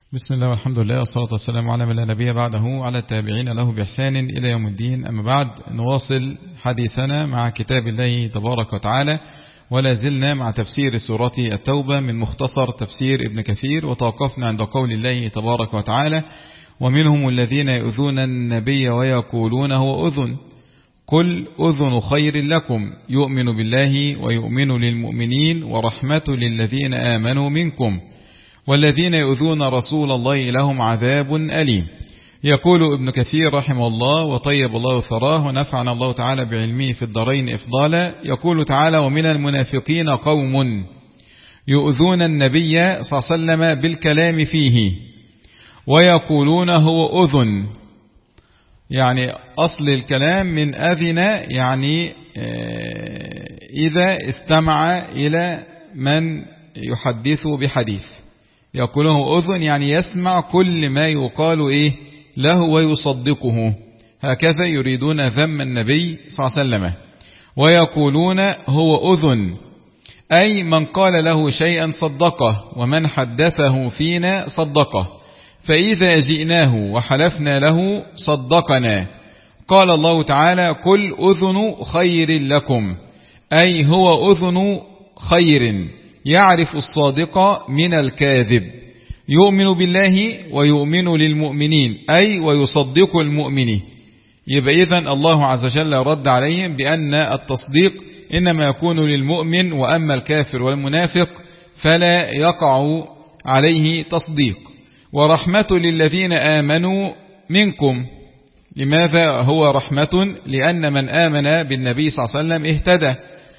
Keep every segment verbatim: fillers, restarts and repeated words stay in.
بسم الله والحمد لله والصلاة والسلام على من لا نبي بعده على التابعين له بإحسان إلى يوم الدين. أما بعد، نواصل حديثنا مع كتاب الله تبارك وتعالى، ولا زلنا مع تفسير سورة التوبة من مختصر تفسير ابن كثير، وتوقفنا عند قول الله تبارك وتعالى: ومنهم الذين يؤذون النبي ويقولون هو أذن قل أذن خير لكم يؤمن بالله ويؤمن للمؤمنين ورحمة للذين آمنوا منكم والذين يؤذون رسول الله لهم عذاب أليم. يقول ابن كثير رحمه الله وطيب الله ثراه ونفعنا الله تعالى بعلمه في الدارين إفضالا، يقول تعالى: ومن المنافقين قوم يؤذون النبي صلى الله عليه وسلم بالكلام فيه ويقولون هو أذن. يعني أصل الكلام من أذن، يعني إذا استمع إلى من يحدث بحديث، يقوله أذن يعني يسمع كل ما يقال إيه له ويصدقه، هكذا يريدون ذم النبي صلى الله عليه وسلم. ويقولون هو أذن أي من قال له شيئا صدقه، ومن حدثه فينا صدقه، فإذا جئناه وحلفنا له صدقنا. قال الله تعالى: قل أذن خير لكم، أي هو أذن خير يعرف الصادق من الكاذب، يؤمن بالله ويؤمن للمؤمنين، أي ويصدق المؤمنين. يبقى إذن الله عز وجل رد عليهم بأن التصديق إنما يكون للمؤمن، وأما الكافر والمنافق فلا يقع عليه تصديق. ورحمة للذين آمنوا منكم. لماذا هو رحمة؟ لأن من آمن بالنبي صلى الله عليه وسلم اهتدى،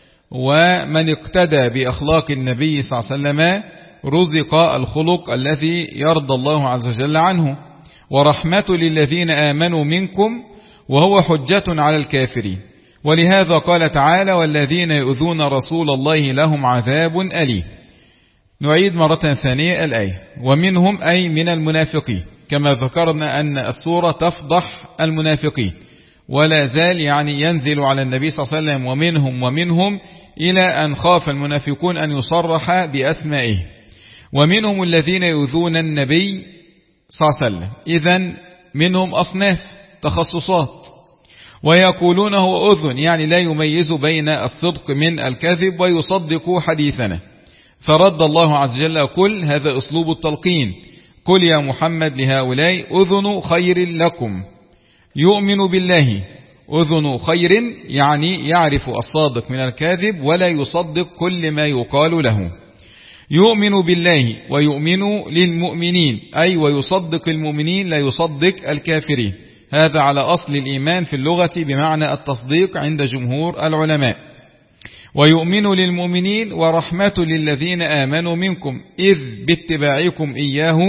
ومن اقتدى بأخلاق النبي صلى الله عليه وسلم رزق الخلق الذي يرضى الله عز وجل عنه. ورحمة للذين آمنوا منكم، وهو حجة على الكافرين. ولهذا قال تعالى: والذين يؤذون رسول الله لهم عذاب أليم. نعيد مرة ثانية الآية: ومنهم أي من المنافقين، كما ذكرنا أن السورة تفضح المنافقين، ولا زال يعني ينزل على النبي صلى الله عليه وسلم ومنهم ومنهم إلى أن خاف المنافقون أن يصرح بأسمائه. ومنهم الذين يؤذون النبي صلى الله عليه وسلم، إذن منهم أصناف تخصصات. ويقولون هو أذن يعني لا يميز بين الصدق من الكذب ويصدق حديثنا. فرد الله عز وجل: قل، هذا أسلوب التلقين، قل يا محمد لهؤلاء أذن خير لكم يؤمن بالله. أذن خير يعني يعرف الصادق من الكاذب ولا يصدق كل ما يقال له. يؤمن بالله ويؤمن للمؤمنين، أي ويصدق المؤمنين لا يصدق الكافرين. هذا على أصل الإيمان في اللغة بمعنى التصديق عند جمهور العلماء. ويؤمن للمؤمنين ورحمة للذين آمنوا منكم، إذ باتباعكم إياه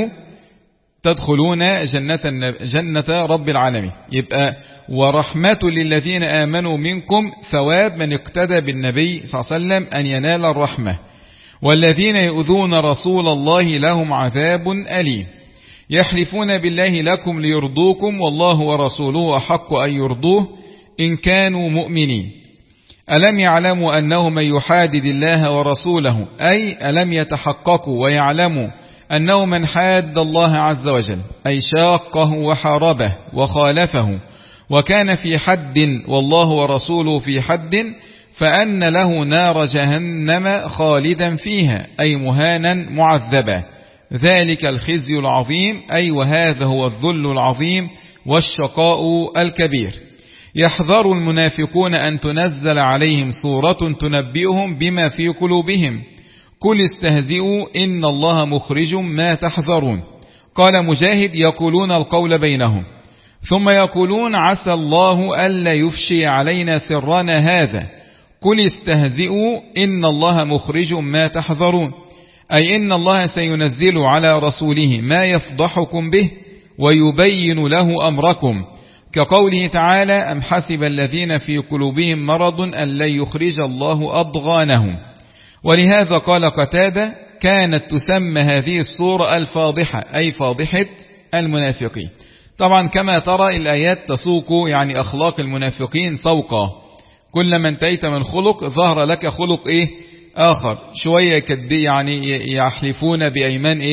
تدخلون جنة, جنة رب العالمين. يبقى ورحمة للذين آمنوا منكم، ثواب من اقتدى بالنبي صلى الله عليه وسلم أن ينال الرحمة. والذين يؤذون رسول الله لهم عذاب أليم. يحلفون بالله لكم ليرضوكم والله ورسوله أحق أن يرضوه إن كانوا مؤمنين. ألم يعلموا أنه من يحادد الله ورسوله، أي ألم يتحققوا ويعلموا أنه من حاد الله عز وجل، أي شاقه وحاربه وخالفه وكان في حد والله ورسوله في حد، فأن له نار جهنم خالدا فيها، أي مهانا معذبا. ذلك الخزي العظيم، أي وهذا هو الذل العظيم والشقاء الكبير. يحذر المنافقون أن تنزل عليهم سورة تنبئهم بما في قلوبهم، قل استهزئوا إن الله مخرج ما تحذرون. قال مجاهد: يقولون القول بينهم ثم يقولون عسى الله ألا يفشي علينا سرنا هذا، قل استهزئوا إن الله مخرج ما تحذرون، أي إن الله سينزل على رسوله ما يفضحكم به ويبين له أمركم، كقوله تعالى: أم حسب الذين في قلوبهم مرض أن لن يخرج الله أضغانهم. ولهذا قال قتادة: كانت تسمى هذه الصورة الفاضحة، أي فاضحة المنافقين. طبعا كما ترى الآيات تسوق يعني أخلاق المنافقين سوقا، كلما انتهيت من خلق ظهر لك خلق إيه آخر. شوية كدي يعني يحلفون بأيمان إيه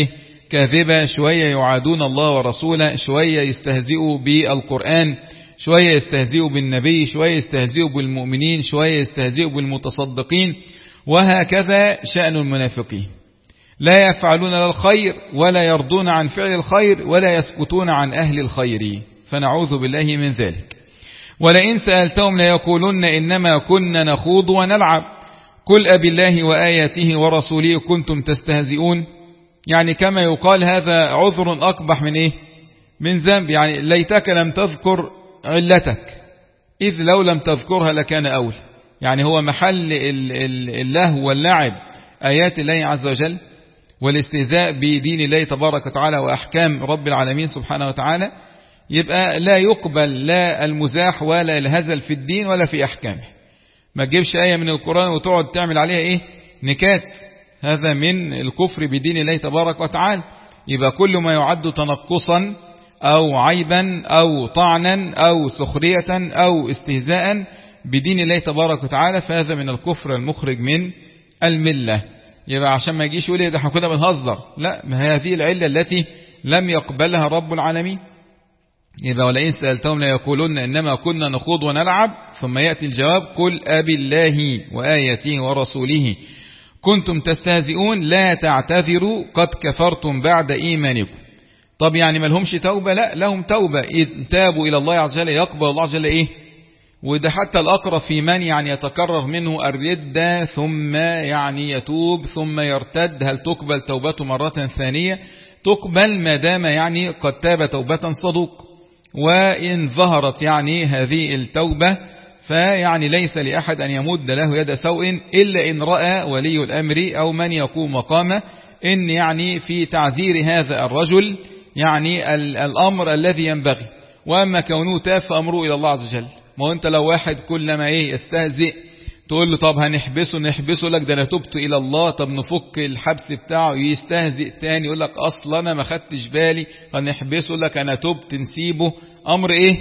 كاذبة، شوية يعادون الله ورسوله، شوية يستهزئوا بالقرآن، شوية يستهزئوا بالنبي، شوية يستهزئوا بالمؤمنين، شوية يستهزئوا بالمتصدقين. وهكذا شأن المنافقين، لا يفعلون الخير ولا يرضون عن فعل الخير ولا يسكتون عن أهل الخير، فنعوذ بالله من ذلك. ولئن سألتهم ليقولن إنما كنا نخوض ونلعب قل أبي الله وآياته ورسوله كنتم تستهزئون. يعني كما يقال هذا عذر أقبح من إيه؟ من ذنب. يعني ليتك لم تذكر علتك، إذ لو لم تذكرها لكان أول. يعني هو محل اللهو واللعب آيات الله عز وجل والاستهزاء بدين الله تبارك وتعالى وأحكام رب العالمين سبحانه وتعالى، يبقى لا يقبل لا المزاح ولا الهزل في الدين ولا في أحكامه. ما تجيبش آية من القرآن وتقعد تعمل عليها إيه؟ نكات، هذا من الكفر بدين الله تبارك وتعالى. يبقى كل ما يعد تنقصا أو عيبا أو طعنا أو سخرية أو استهزاء بدين الله تبارك وتعالى فهذا من الكفر المخرج من الملة. يبقى عشان ما يجيش يقول ايه ده احنا كنا بنهزر، لا، ما هذه العلة التي لم يقبلها رب العالمين. يبقى ولئن سألتهم ليقولن إنما كنا نخوض ونلعب، ثم يأتي الجواب قل أبي الله وآياته ورسوله كنتم تستهزئون لا تعتذروا قد كفرتم بعد إيمانكم. طب يعني ما لهمش توبة؟ لا، لهم توبة، إذ تابوا إلى الله عز وجل يقبل الله عز وجل إيه؟ وده حتى الأقرب في من يعني يتكرر منه الردة ثم يعني يتوب ثم يرتد، هل تقبل توبته مرة ثانية؟ تقبل ما دام يعني قد تاب توبة صدوق. وإن ظهرت يعني هذه التوبة فيعني ليس لأحد أن يمد له يد سوء إلا إن رأى ولي الأمر أو من يقوم مقامه إن يعني في تعذير هذا الرجل يعني الأمر الذي ينبغي. وأما كونه تاب فأمره إلى الله عز وجل. ما أنت لو واحد كلما إيه يستهزئ تقول له طب هنحبسه نحبسه لك ده أنا تبت إلى الله، طب نفك الحبس بتاعه، يستهزئ تاني يقول لك أصلا أنا ما خدتش بالي فنحبسه لك أنا تبت نسيبه، أمر إيه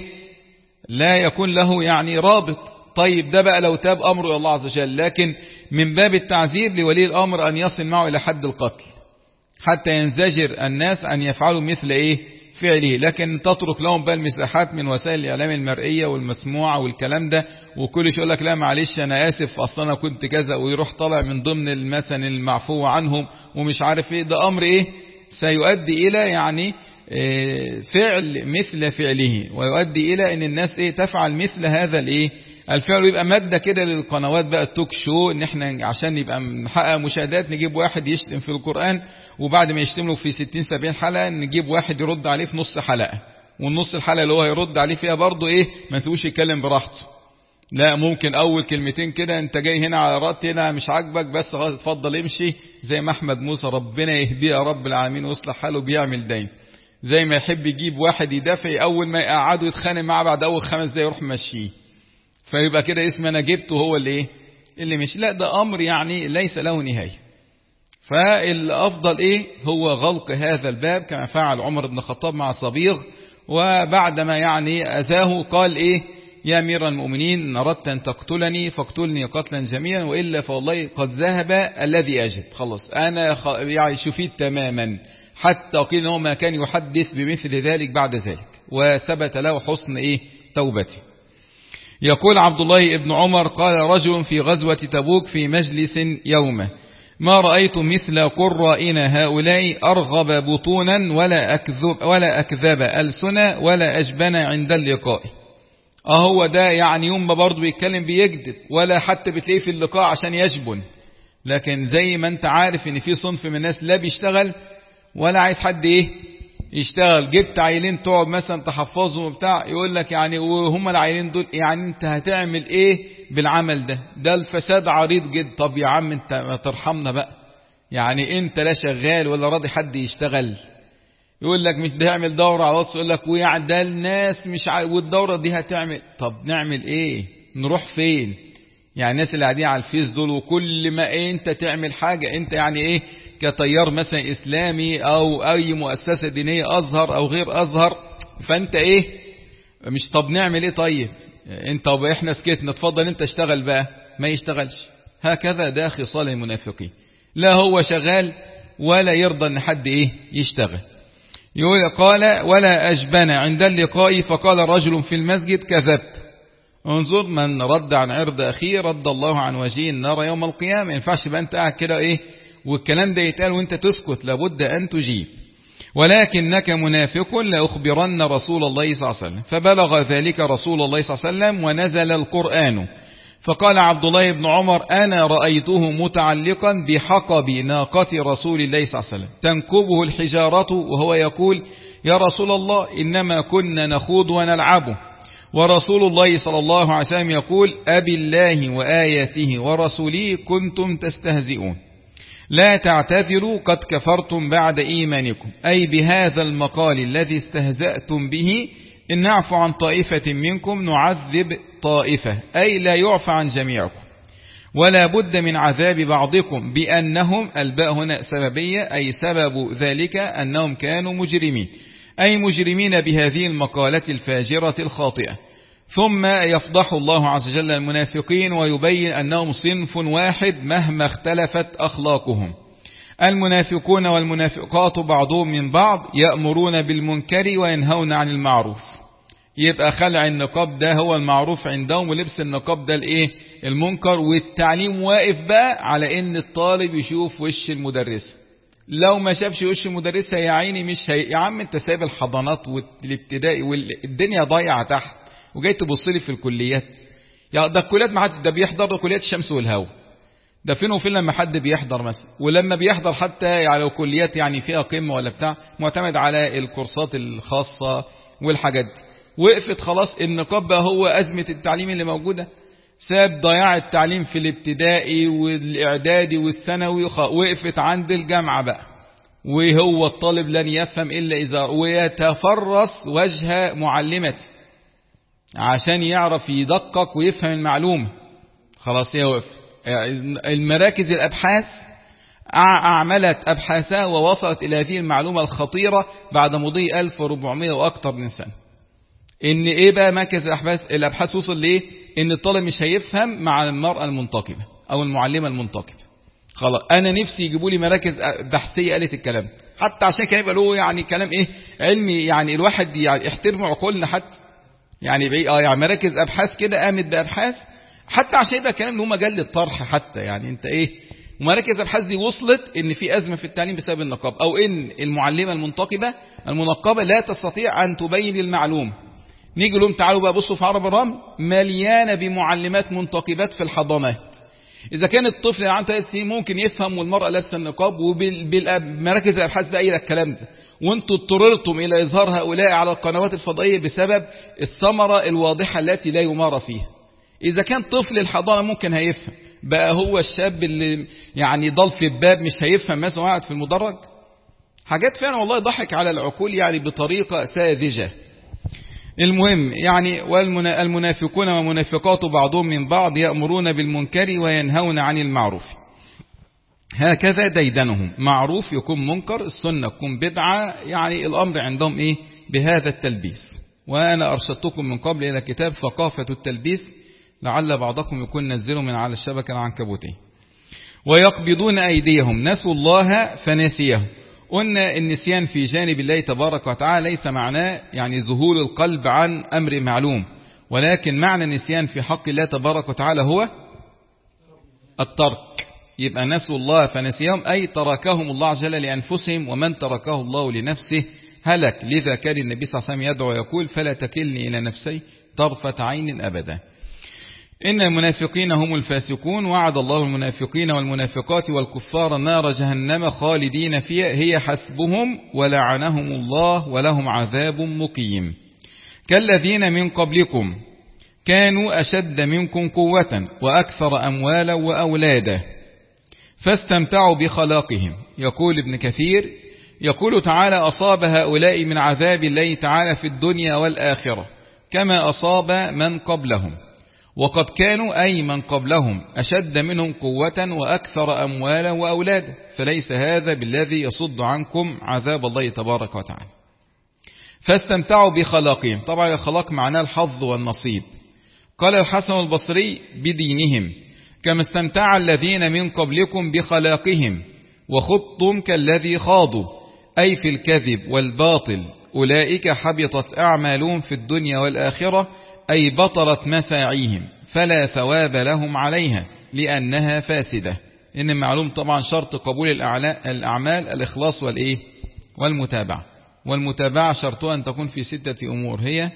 لا يكون له يعني رابط. طيب ده بقى لو تاب أمره إلى الله عز وجل، لكن من باب التعذير لولي الأمر أن يصل معه إلى حد القتل حتى ينزجر الناس أن يفعلوا مثل إيه فعله. لكن تترك لهم بقى المساحات من وسائل الإعلام المرئية والمسموعة والكلام ده، وكل شيء يقول لك لا معلش أنا آسف أصلا أنا كنت كذا، ويروح طالع من ضمن المثل المعفو عنهم ومش عارف إيه. ده أمر إيه سيؤدي إلى يعني إيه فعل مثل فعله، ويؤدي إلى أن الناس إيه تفعل مثل هذا الإيه الفعل. يبقى مادة كده للقنوات بقى التوك شو، ان احنا عشان يبقى نحقق مشاهدات نجيب واحد يشتم في القرآن، وبعد ما يشتم له في ستين سبعين حلقة نجيب واحد يرد عليه في نص حلقة، والنص الحلقة اللي هو يرد عليه فيها برضه ايه ما نسيبوش يتكلم براحته. لا، ممكن اول كلمتين كده انت جاي هنا على رأت هنا مش عاجبك بس خلاص اتفضل امشي، زي ما احمد موسى ربنا يهديه يا رب العالمين ويصلح حاله بيعمل دايما. زي ما يحب يجيب واحد يدافع اول ما يقعده يتخانق معاه بعد اول خمس دقايق يروح ماشيه، فيبقى كده اسم انا جبته هو اللي ايه اللي مش. لا، ده امر يعني ليس له نهاية. فالافضل ايه هو غلق هذا الباب كما فعل عمر بن الخطاب مع صبيغ، وبعدما يعني اذاه قال ايه يا امير المؤمنين ان اردت ان تقتلني فاقتلني قتلا جميلا والا فوالله قد ذهب الذي اجد. خلص انا خ... يعني شفيت تماما، حتى قيل انه ما كان يحدث بمثل ذلك بعد ذلك، وثبت له حسن ايه توبته. يقول عبد الله بن عمر قال رجل في غزوة تبوك في مجلس يومه ما رأيت مثل قرائنا هؤلاء أرغب بطونا ولا أكذب, ولا أكذب ألسنا ولا أجبن عند اللقاء. أهو ده يعني يوم ما برضو بيتكلم بيكذب، ولا حتى بتلاقيه في اللقاء عشان يجبن. لكن زي ما انت عارف ان في صنف من الناس لا بيشتغل ولا عايز حد ايه يشتغل. جبت عيلين تقعد مثلا تحفظهم وبتاع، يقول لك يعني وهم العيلين دول يعني انت هتعمل ايه بالعمل ده؟ ده الفساد عريض جدا. طب يا عم انت ما ترحمنا بقى، يعني انت لا شغال ولا راضي حد يشتغل. يقول لك مش هيعمل دورة على الواتس، يقول لك ويعني ده الناس مش ع... والدورة دي هتعمل. طب نعمل ايه؟ نروح فين؟ يعني الناس اللي قاعدين على الفيس دول وكل ما إيه انت تعمل حاجة انت يعني ايه كتيار مثلا اسلامي او اي مؤسسة دينية ازهر او غير ازهر، فانت ايه مش طب نعمل ايه طيب انت طب احنا سكتنا اتفضل انت اشتغل بقى، ما يشتغلش. هكذا ده خصال المنافقين، لا هو شغال ولا يرضى أن حد إيه يشتغل. يقول قال ولا أجبن عند اللقاء فقال رجل في المسجد كذبت. انظر من رد عن عرض أخيه رد الله عن وجهه النار يوم القيامة. ما ينفعش بقى أنت قاعد كده إيه والكلام ده يتقال وأنت تسكت، لابد أن تجيب. ولكنك منافق لأخبرن رسول الله صلى الله عليه وسلم. فبلغ ذلك رسول الله صلى الله عليه وسلم ونزل القرآن. فقال عبد الله بن عمر أنا رأيته متعلقا بحقب ناقة رسول الله صلى الله عليه وسلم تنكبه الحجارة وهو يقول يا رسول الله إنما كنا نخوض ونلعبه، ورسول الله صلى الله عليه وسلم يقول أبي الله وآياته ورسوله كنتم تستهزئون لا تعتذروا قد كفرتم بعد إيمانكم، أي بهذا المقال الذي استهزأتم به إن نعفو عن طائفة منكم نعذب طائفة، أي لا يعفى عن جميعكم، ولا بد من عذاب بعضكم بأنهم الباء هنا سببية، أي سبب ذلك أنهم كانوا مجرمين، أي مجرمين بهذه المقالة الفاجرة الخاطئة. ثم يفضح الله عز وجل المنافقين ويبين أنهم صنف واحد مهما اختلفت أخلاقهم. المنافقون والمنافقات بعضهم من بعض يأمرون بالمنكر وينهون عن المعروف. يبقى خلع النقاب ده هو المعروف عندهم، ولبس النقاب ده الايه المنكر، والتعليم واقف بقى على ان الطالب يشوف وش المدرسة. لو ما شافش وش المدرسة يا عيني مش هي... يا عم انت سايب الحضانات والابتدائي والدنيا ضايعة تحت وجاي تبص لي في الكليات. يا ده الكليات ما حد ده بيحضر، ده كليات الشمس والهواء، ده فين وفين لما حد بيحضر مثلا، ولما بيحضر حتى يعني لو كليات يعني فيها قمة ولا بتاع معتمد على الكورسات الخاصة والحاجات دي. وقفت خلاص النقاب بقى هو أزمة التعليم اللي موجودة، ساب ضياع التعليم في الابتدائي والإعدادي والثانوي، وقفت عند الجامعة بقى، وهو الطالب لن يفهم إلا إذا ويتفرس وجه معلمته عشان يعرف يدقق ويفهم المعلومة. خلاص هي وقف. المراكز الأبحاث أعملت أبحاثها ووصلت إلى هذه المعلومة الخطيرة بعد مضي ألف وأربعمائة وأكثر من سنة. إن إيه بقى مركز الأبحاث الأبحاث وصل ليه؟ إن الطالب مش هيفهم مع المرأة المنتقبة أو المعلمة المنتقبة. خلاص أنا نفسي يجيبوا لي مراكز بحثية قالت الكلام، حتى عشان كان يبقى له يعني كلام إيه علمي، يعني الواحد يعني احترموا عقولنا حتى، يعني بقى اه يعني مراكز أبحاث كده قامت بأبحاث حتى عشان يبقى كلام له مجال للطرح حتى، يعني أنت إيه ومراكز أبحاث دي وصلت إن في أزمة في التعليم بسبب النقاب، أو إن المعلمة المنتقبة المنقبة لا تستطيع أن تبين المعلومة. نيجي لهم تعالوا بقى بصوا في عرب الرمل مليانة بمعلمات منتقبات في الحضانات. إذا كان الطفل اللي عنده ثلاث سنين ممكن يفهم والمرأة لابسة النقاب، وبالمراكز الأبحاث بقى إلى الكلام ده، وانتوا اضطررتم إلى إظهار هؤلاء على القنوات الفضائية بسبب الثمرة الواضحة التي لا يمار فيها. إذا كان طفل الحضانة ممكن هيفهم، بقى هو الشاب اللي يعني ضل في الباب مش هيفهم مثلا قاعد في المدرج. حاجات فعلا والله ضحك على العقول يعني بطريقة ساذجة. المهم يعني والمنافقون ومنافقات بعضهم من بعض يأمرون بالمنكر وينهون عن المعروف. هكذا ديدنهم، معروف يكون منكر، السنة يكون بدعة، يعني الأمر عندهم إيه بهذا التلبيس. وأنا أرشدتكم من قبل إلى كتاب ثقافة التلبيس لعل بعضكم يكون نزله من على الشبكة العنكبوتية. ويقبضون أيديهم نسوا الله فنسيهم. قلنا النسيان في جانب الله تبارك وتعالى ليس معناه يعني ذهول القلب عن أمر معلوم، ولكن معنى النسيان في حق الله تبارك وتعالى هو الترك. يبقى نسوا الله فنسيهم أي تركهم الله عز وجل لأنفسهم، ومن تركه الله لنفسه هلك. لذا كان النبي صلى الله عليه وسلم يدعو ويقول فلا تكلني إلى نفسي طرفة عين أبدا. إن المنافقين هم الفاسقون، وعد الله المنافقين والمنافقات والكفار نار جهنم خالدين فيها هي حسبهم ولعنهم الله ولهم عذاب مقيم. كالذين من قبلكم كانوا أشد منكم قوة وأكثر أموالا وأولادا فاستمتعوا بخلاقهم. يقول ابن كثير يقول تعالى أصاب هؤلاء من عذاب الله تعالى في الدنيا والآخرة كما أصاب من قبلهم، وقد كانوا أي من قبلهم أشد منهم قوة وأكثر أموالا وأولادا، فليس هذا بالذي يصد عنكم عذاب الله تبارك وتعالى. فاستمتعوا بخلاقهم، طبعا الخلاق معناه الحظ والنصيب. قال الحسن البصري بدينهم كما استمتع الذين من قبلكم بخلاقهم، وخضتم كالذي خاضوا، أي في الكذب والباطل، أولئك حبطت أعمالهم في الدنيا والآخرة، أي بطلت مساعيهم فلا ثواب لهم عليها لأنها فاسدة. إن معلوم طبعا شرط قبول الأعمال الإخلاص والإيه والمتابعة، والمتابعة شرطها أن تكون في ستة أمور، هي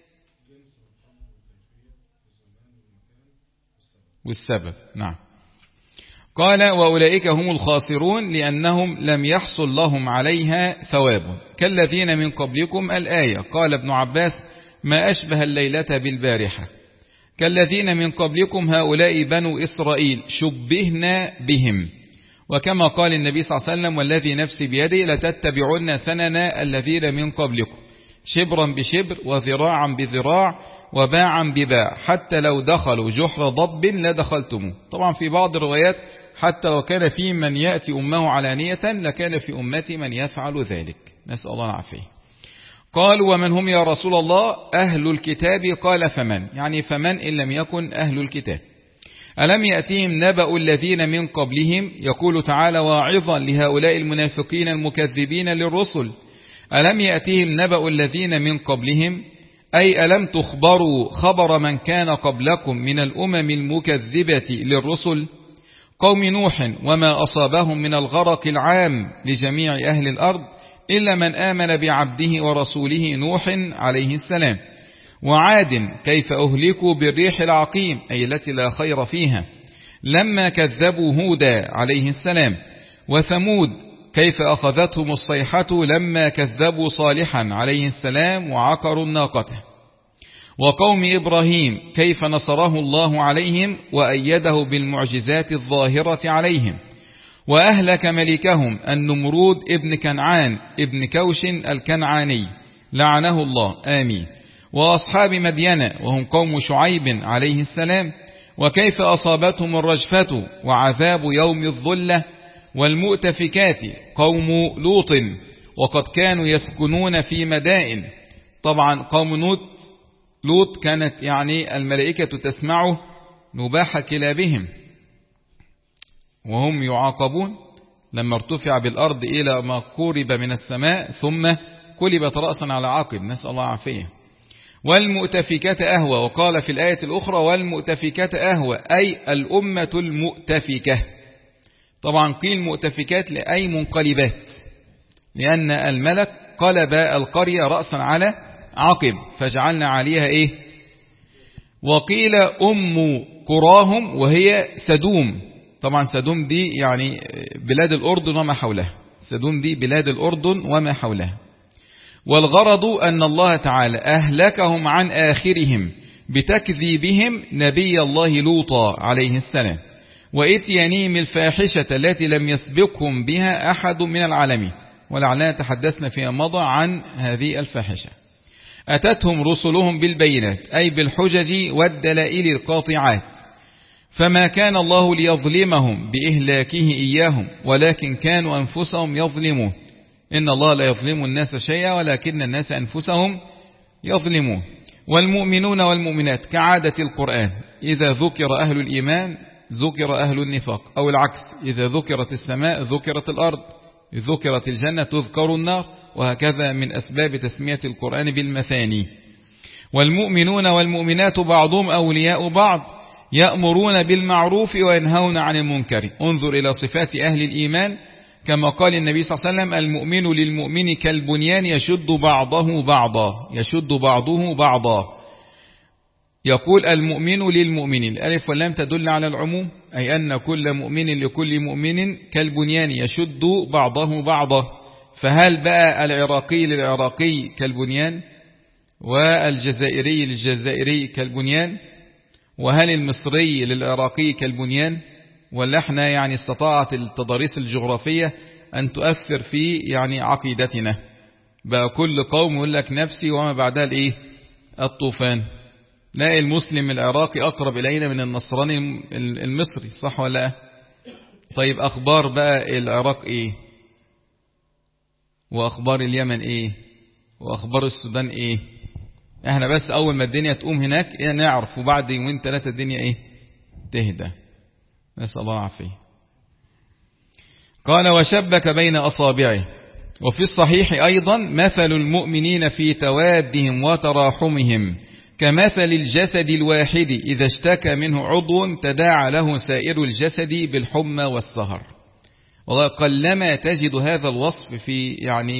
والسبب. نعم. قال وأولئك هم الخاسرون لأنهم لم يحصل لهم عليها ثواب كالذين من قبلكم الآية. قال ابن عباس ما أشبه الليلة بالبارحة. كالذين من قبلكم هؤلاء بنو إسرائيل شبهنا بهم. وكما قال النبي صلى الله عليه وسلم والذي نفسي بيده لتتبعن سنن الذين من قبلكم شبرا بشبر وذراعا بذراع وباعا بباع حتى لو دخلوا جحر ضب لدخلتموه. طبعا في بعض الروايات حتى لو كان في من يأتي أمه علانية لكان في أمتي من يفعل ذلك، نسأل الله العافية. قالوا ومن هم يا رسول الله؟ أهل الكتاب. قال فمن؟ يعني فمن إن لم يكن أهل الكتاب؟ ألم يأتيهم نبأ الذين من قبلهم؟ يقول تعالى واعظا لهؤلاء المنافقين المكذبين للرسل. ألم يأتيهم نبأ الذين من قبلهم أي ألم تخبروا خبر من كان قبلكم من الأمم المكذبة للرسل؟ قوم نوح وما أصابهم من الغرق العام لجميع أهل الأرض إلا من آمن بعبده ورسوله نوح عليه السلام. وعاد كيف أهلكوا بالريح العقيم أي التي لا خير فيها لما كذبوا هودا عليه السلام. وثمود كيف أخذتهم الصيحة لما كذبوا صالحا عليه السلام وعقروا الناقة. وقوم إبراهيم كيف نصره الله عليهم وأيده بالمعجزات الظاهرة عليهم. وأهلك ملكهم النمرود ابن كنعان ابن كوش الكنعاني لعنه الله آمين. وأصحاب مدين وهم قوم شعيب عليه السلام وكيف أصابتهم الرجفة وعذاب يوم الظلة. والمؤتفكات قوم لوط وقد كانوا يسكنون في مدائن. طبعا قوم لوط لوط كانت يعني الملائكة تسمعه نباح كلابهم وهم يعاقبون لما ارتفع بالأرض إلى ما قرب من السماء ثم قلبت رأسا على عقب، نسأل الله عافية. والمؤتفكات أهوى. وقال في الآية الأخرى والمؤتفكات أهوى أي الأمة المؤتفكة. طبعا قيل مؤتفكات لأي منقلبات لأن الملك قلب القرية رأسا على عقب فجعلنا عليها إيه. وقيل أم قراهم وهي سدوم. طبعا سدوم دي يعني بلاد الأردن وما حولها، سدوم دي بلاد الأردن وما حولها. والغرض أن الله تعالى أهلكهم عن آخرهم بتكذيبهم نبي الله لوطا عليه السلام وإتيانهم الفاحشة التي لم يسبقهم بها أحد من العالمين. ولعلنا تحدثنا فيما مضى عن هذه الفاحشة. أتتهم رسلهم بالبينات أي بالحجج والدلائل القاطعات فما كان الله ليظلمهم بإهلاكه إياهم ولكن كانوا أنفسهم يظلمون. إن الله لا يظلم الناس شيئا ولكن الناس أنفسهم يظلمون. والمؤمنون والمؤمنات كعادة القرآن إذا ذكر أهل الإيمان ذكر أهل النفاق أو العكس، إذا ذكرت السماء ذكرت الأرض، ذكرت الجنة تذكر النار، وهكذا من أسباب تسمية القرآن بالمثاني. والمؤمنون والمؤمنات بعضهم أولياء بعض يأمرون بالمعروف وينهون عن المنكر. انظر إلى صفات أهل الإيمان كما قال النبي صلى الله عليه وسلم المؤمن للمؤمن كالبنيان يشد بعضه بعضا يشد بعضه بعضا. يقول المؤمن للمؤمن، الألف واللام تدل على العموم أي أن كل مؤمن لكل مؤمن كالبنيان يشد بعضه بعضا. فهل بقى العراقي للعراقي كالبنيان والجزائري للجزائري كالبنيان وهل المصري للعراقي كالبنيان؟ ولا احنا يعني استطاعت التضاريس الجغرافية أن تؤثر في يعني عقيدتنا بقى كل قوم يقول لك نفسي وما بعدها الايه الطوفان. لا المسلم العراقي أقرب إلينا من النصراني المصري، صح ولا لا؟ طيب أخبار بقى العراق إيه وأخبار اليمن إيه وأخبار السودان إيه؟ احنا بس أول ما الدنيا تقوم هناك إيه نعرف، وبعد يومين ثلاثة الدنيا إيه تهدى، نسأل الله العافية. قال وشبك بين أصابعه. وفي الصحيح أيضا مثل المؤمنين في توادهم وتراحمهم كمثل الجسد الواحد إذا اشتكى منه عضو تداعى له سائر الجسد بالحمى والسهر. والله قلما تجد هذا الوصف في يعني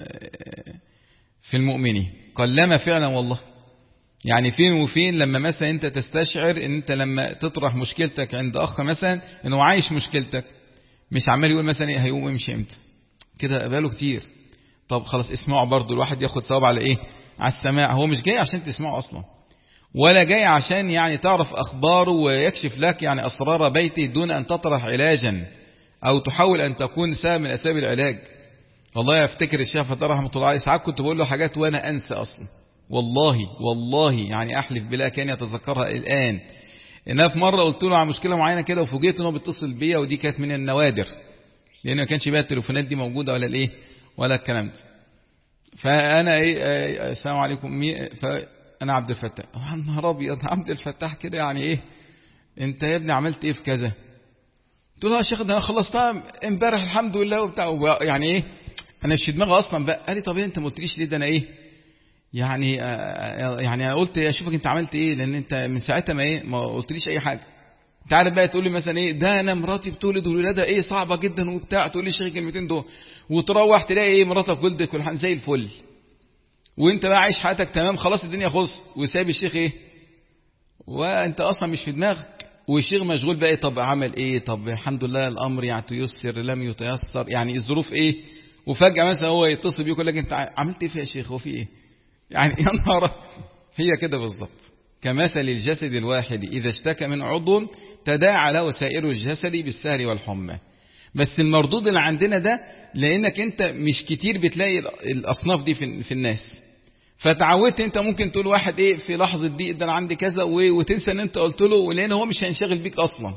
في المؤمنين، قلما فعلا والله. يعني فين وفين لما مثلا انت تستشعر ان انت لما تطرح مشكلتك عند اخ مثلا انه عايش مشكلتك، مش عمال يقول مثلا ايه هيقوم يمشي امتى كده، بقاله كتير. طب خلاص اسمعوا برضو، الواحد ياخد ثواب على ايه؟ على السماع. هو مش جاي عشان تسمعه اصلا، ولا جاي عشان يعني تعرف اخباره ويكشف لك يعني اسرار بيته دون ان تطرح علاجا او تحاول ان تكون سبب من اسباب العلاج. والله افتكر الشيخ فتح رحمه الله عليه ساعات كنت بقول له حاجات وانا انسى اصلا، والله والله يعني احلف بالله كان يتذكرها الان. انا في مره قلت له على مشكله معينه كده وفوجئت انه بيتصل بيا، ودي كانت من النوادر لان ما كانش بقى التليفونات دي موجوده ولا الايه ولا الكلام ده. فانا ايه السلام عليكم، فانا عبد الفتاح. يا نهار ابيض عبد الفتاح كده يعني ايه؟ انت يا ابني عملت ايه في كذا؟ قلت له يا شيخ ده انا خلصتها امبارح الحمد لله وبتاع يعني ايه، انا مش في دماغي اصلا بقى. قال لي طب انت ما قلتليش ليه؟ ده انا ايه يعني يعني قلت اشوفك انت عملت ايه، لان انت من ساعتها ما ايه ما قلتليش اي حاجه. انت عارف بقى تقول لي مثلا ايه ده انا مراتي بتولد والولاده ايه صعبه جدا وبتاع، تقول لي شيخ الكلمتين دول وتروح تلاقي ايه مراتك ولدت كل حاجه زي الفل، وانت بقى عايش حياتك تمام خلاص الدنيا خلصت، وسايب الشيخ ايه وانت اصلا مش في دماغك، والشيخ مشغول بقى ايه طب عمل ايه، طب الحمد لله الامر يعني تيسر لم يتيسر يعني الظروف ايه، وفجاه مثلا هو يتصل بيك يقول لك انت عملت ايه في يا شيخ هو في ايه يعني يا نهار. هي كده بالظبط كمثل الجسد الواحد إذا اشتكى من عضو تداعى له سائر الجسد بالسهر والحمى. بس المردود اللي عندنا ده لأنك أنت مش كتير بتلاقي الأصناف دي في الناس، فتعودت أنت ممكن تقول واحد إيه في لحظة دي ده أنا عندي كذا وتنسى أن أنت قلت له، لأن هو مش هينشغل بيك أصلا،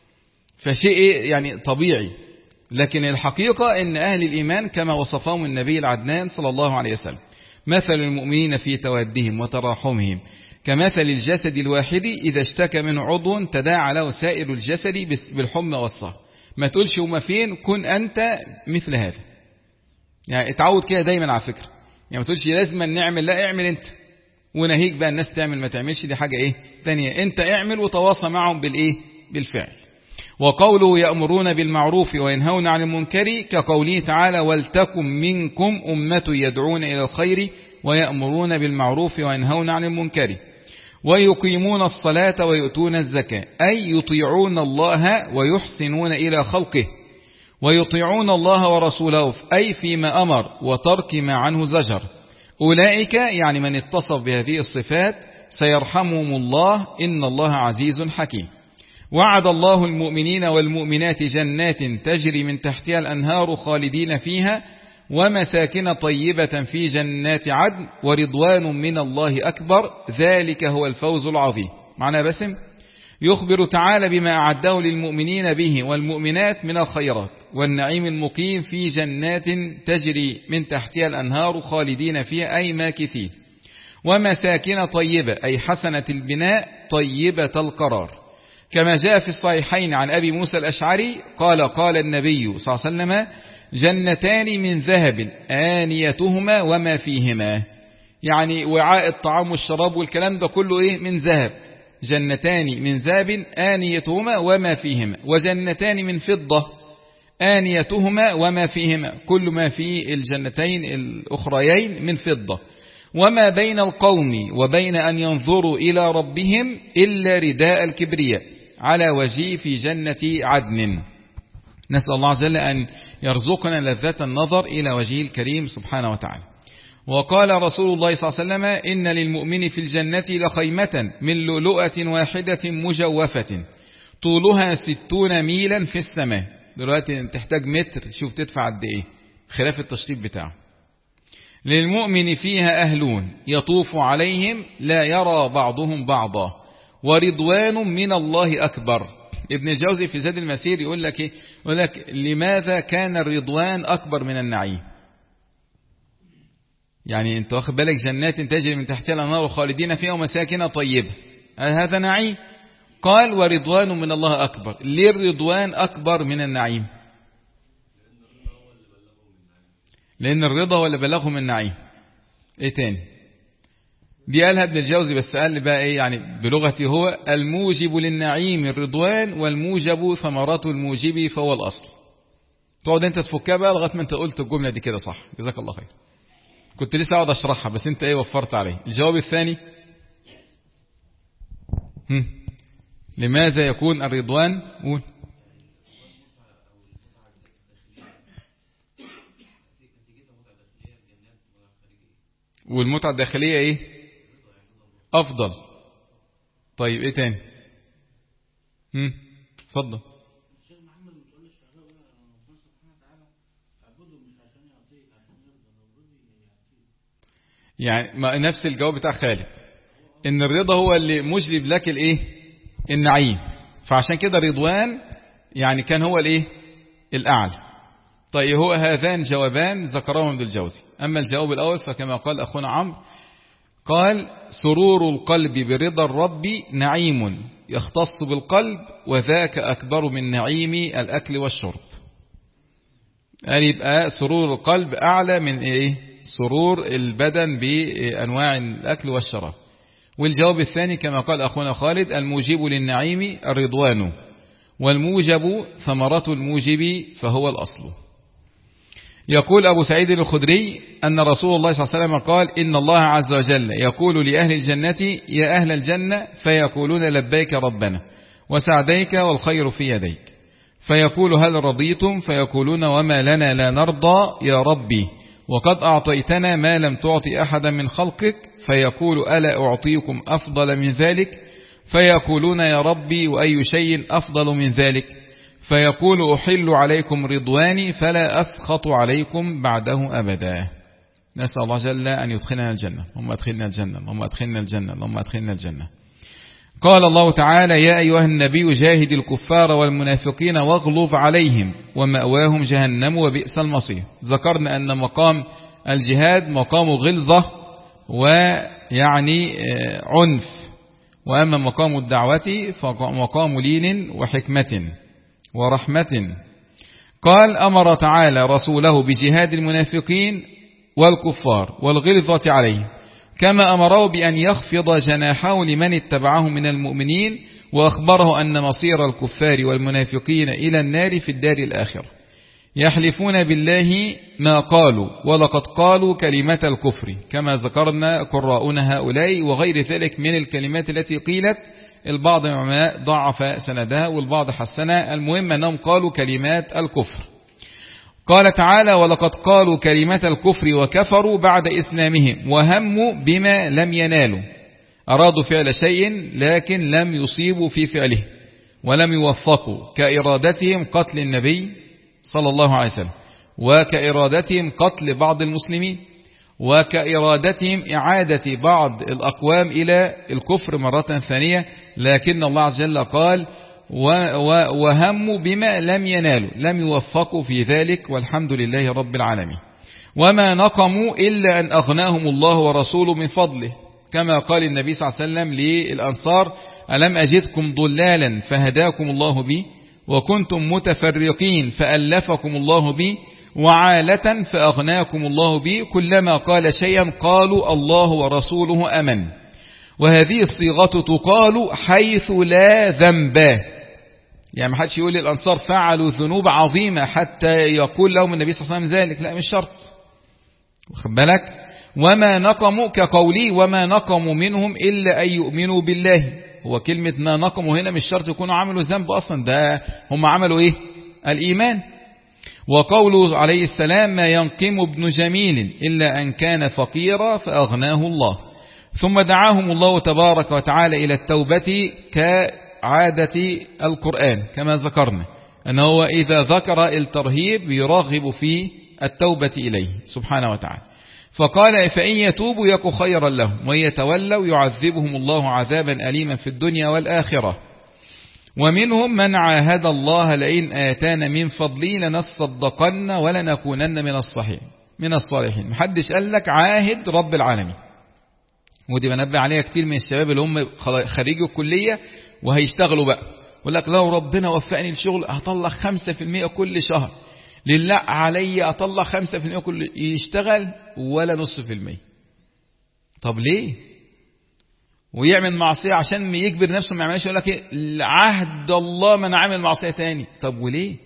فشيء إيه يعني طبيعي. لكن الحقيقة أن أهل الإيمان كما وصفهم النبي العدنان صلى الله عليه وسلم مثل المؤمنين في توادهم وتراحمهم كمثل الجسد الواحد إذا اشتكى منه عضو تداعى له سائر الجسد بالحمى والسهر. ما تقولش هما فين، كن أنت مثل هذا. يعني اتعود كده دايما على فكرة، يعني ما تقولش لازم نعمل، لا اعمل انت ونهيك بقى الناس تعمل ما تعملش، دي حاجة ايه ثانية. انت اعمل وتواصى معهم بالايه بالفعل. وقوله يأمرون بالمعروف وينهون عن المنكر كقوله تعالى ولتكن منكم أمة يدعون إلى الخير ويأمرون بالمعروف وينهون عن المنكر ويقيمون الصلاة ويؤتون الزكاة، أي يطيعون الله ويحسنون إلى خلقه ويطيعون الله ورسوله أي فيما أمر وترك ما عنه زجر. أولئك يعني من اتصف بهذه الصفات سيرحمهم الله إن الله عزيز حكيم. وعد الله المؤمنين والمؤمنات جنات تجري من تحتها الأنهار خالدين فيها ومساكن طيبة في جنات عدن ورضوان من الله أكبر ذلك هو الفوز العظيم. معنى بسم يخبر تعالى بما أعده للمؤمنين به والمؤمنات من الخيرات والنعيم المقيم في جنات تجري من تحتها الأنهار خالدين فيها أي ماكثين، ومساكن طيبة أي حسنة البناء طيبة القرار، كما جاء في الصحيحين عن أبي موسى الأشعري قال قال النبي صلى الله عليه وسلم جنتان من ذهب آنيتهما وما فيهما، يعني وعاء الطعام والشراب والكلام ده كله إيه من ذهب. جنتان من ذهب آنيتهما وما فيهما، وجنتان من فضة آنيتهما وما فيهما، كل ما في الجنتين الأخريين من فضة. وما بين القوم وبين أن ينظروا إلى ربهم إلا رداء الكبرياء على وجهه في جنة عدن. نسأل الله عز وجل أن يرزقنا لذة النظر إلى وجهه الكريم سبحانه وتعالى. وقال رسول الله صلى الله عليه وسلم إن للمؤمن في الجنة لخيمة من لؤلؤة واحدة مجوفة طولها ستون ميلا في السماء. دلوقتي تحتاج متر، شوف تدفع قد إيه خلاف التشطيب بتاعه. للمؤمن فيها أهلون يطوف عليهم لا يرى بعضهم بعضا ورضوان من الله أكبر. ابن الجوزي في زاد المسير يقول لك إيه؟ يقول لك لماذا كان الرضوان أكبر من النعيم؟ يعني انت واخد بالك جنات تجري من تحتها الأنهار خالدين فيها ومساكن طيبة، هذا نعيم. قال ورضوان من الله أكبر. ليه الرضوان أكبر من النعيم؟ لأن الرضا هو اللي بلغهم النعيم. إيه تاني؟ دي قالها ابن الجوزي، بس قال لي بقى إيه يعني بلغتي هو: الموجب للنعيم الرضوان، والموجب ثمرات الموجب فهو الأصل. تقعد أنت تفكها بقى لغاية ما أنت قلت الجملة دي كده صح. جزاك الله خير. كنت لسه أقعد أشرحها بس أنت إيه وفرت عليه. الجواب الثاني: هم. لماذا يكون الرضوان؟ قول. والمتعة الداخلية ايه؟ افضل. طيب ايه تاني؟ هم اتفضل. يعني ما نفس الجواب بتاع خالد، ان الرضا هو اللي مجلب لك الايه؟ النعيم، فعشان كده رضوان يعني كان هو الايه؟ الاعلى. طيب هو هذان جوابان ذكرهم ابن الجوزي. اما الجواب الاول فكما قال اخونا عمرو، قال: سرور القلب برضا الرب نعيم يختص بالقلب، وذاك أكبر من نعيم الأكل والشرب. قال يبقى سرور القلب أعلى من إيه؟ سرور البدن بأنواع الأكل والشراب. والجواب الثاني كما قال أخونا خالد: الموجب للنعيم الرضوان، والموجب ثمرة الموجب فهو الأصل. يقول أبو سعيد الخدري أن رسول الله صلى الله عليه وسلم قال: إن الله عز وجل يقول لأهل الجنة: يا أهل الجنة، فيقولون: لبيك ربنا وسعديك والخير في يديك. فيقول: هل رضيتم؟ فيقولون: وما لنا لا نرضى يا ربي، وقد أعطيتنا ما لم تعطي أحدا من خلقك. فيقول: ألا أعطيكم أفضل من ذلك؟ فيقولون: يا ربي وأي شيء أفضل من ذلك؟ فيقول: أحل عليكم رضواني فلا أسخط عليكم بعده أبدا. نسأل الله جل أن يدخلنا الجنة. اللهم أدخلنا الجنة، اللهم أدخلنا الجنة، اللهم أدخلنا الجنة. قال الله تعالى: يا أيها النبي جاهد الكفار والمنافقين واغلظ عليهم ومأواهم جهنم وبئس المصير. ذكرنا أن مقام الجهاد مقام غلظة ويعني عنف، وأما مقام الدعوة فمقام لين وحكمة ورحمة. قال: أمر تعالى رسوله بجهاد المنافقين والكفار والغلظة عليه، كما أمره بأن يخفض جناحه لمن اتبعه من المؤمنين، وأخبره أن مصير الكفار والمنافقين إلى النار في الدار الآخرة. يحلفون بالله ما قالوا ولقد قالوا كلمة الكفر، كما ذكرنا قراؤنا هؤلاء، وغير ذلك من الكلمات التي قيلت. البعض العلماء ضعف سندها والبعض حسنها، المهم أنهم قالوا كلمات الكفر. قال تعالى: ولقد قالوا كلمة الكفر وكفروا بعد إسلامهم وهموا بما لم ينالوا. أرادوا فعل شيء لكن لم يصيبوا في فعله ولم يوفقوا، كإرادتهم قتل النبي صلى الله عليه وسلم، وكإرادتهم قتل بعض المسلمين، وكإرادتهم إعادة بعض الأقوام إلى الكفر مرة ثانية. لكن الله عز وجل قال: وهموا بما لم ينالوا، لم يوفقوا في ذلك، والحمد لله رب العالمين. وما نقموا إلا أن أغناهم الله ورسوله من فضله، كما قال النبي صلى الله عليه وسلم للأنصار: ألم أجدكم ضلالا فهداكم الله بي، وكنتم متفرقين فألفكم الله بي، وعالة فأغناكم الله بي. كلما قال شيئا قالوا: الله ورسوله أمن. وهذه الصيغة تقال حيث لا ذنب، يعني ما حدش يقول للأنصار فعلوا ذنوب عظيمة حتى يقول لهم النبي صلى الله عليه وسلم ذلك، لا مش شرط، واخد بالك. وما نقموا كقولي: وما نقموا منهم إلا أن يؤمنوا بالله. هو كلمة ما نقموا هنا مش شرط يكونوا عملوا ذنب أصلا، ده هم عملوا إيه؟ الإيمان. وقوله عليه السلام: ما ينقم ابن جميل إلا أن كان فقيرا فأغناه الله. ثم دعاهم الله تبارك وتعالى إلى التوبة كعادة القرآن، كما ذكرنا أنه إذا ذكر الترهيب يرغب في التوبة إليه سبحانه وتعالى. فقال: فإن يتوبوا يك خيرا لهم، وإن يتولوا يعذبهم الله عذابا أليما في الدنيا والآخرة. ومنهم من عاهد الله: لئن آتانا من فضله لنصدقن ولنكونن من الصحيح من الصالحين. محدش قال لك عاهد رب العالمين، ودي بنبه عليها كتير من الشباب اللي هم خريجوا الكلية وهيشتغلوا بقى، يقول لك لو ربنا وفقني الشغل هطلع خمسة في المئة كل شهر. لله علي أطلع خمسة في المية كل يشتغل ولا نص في المية. طب ليه؟ ويعمل معصية عشان يجبر نفسه ما يعملش، يقول لك ايه عهد الله من عمل معصية تاني. طب وليه؟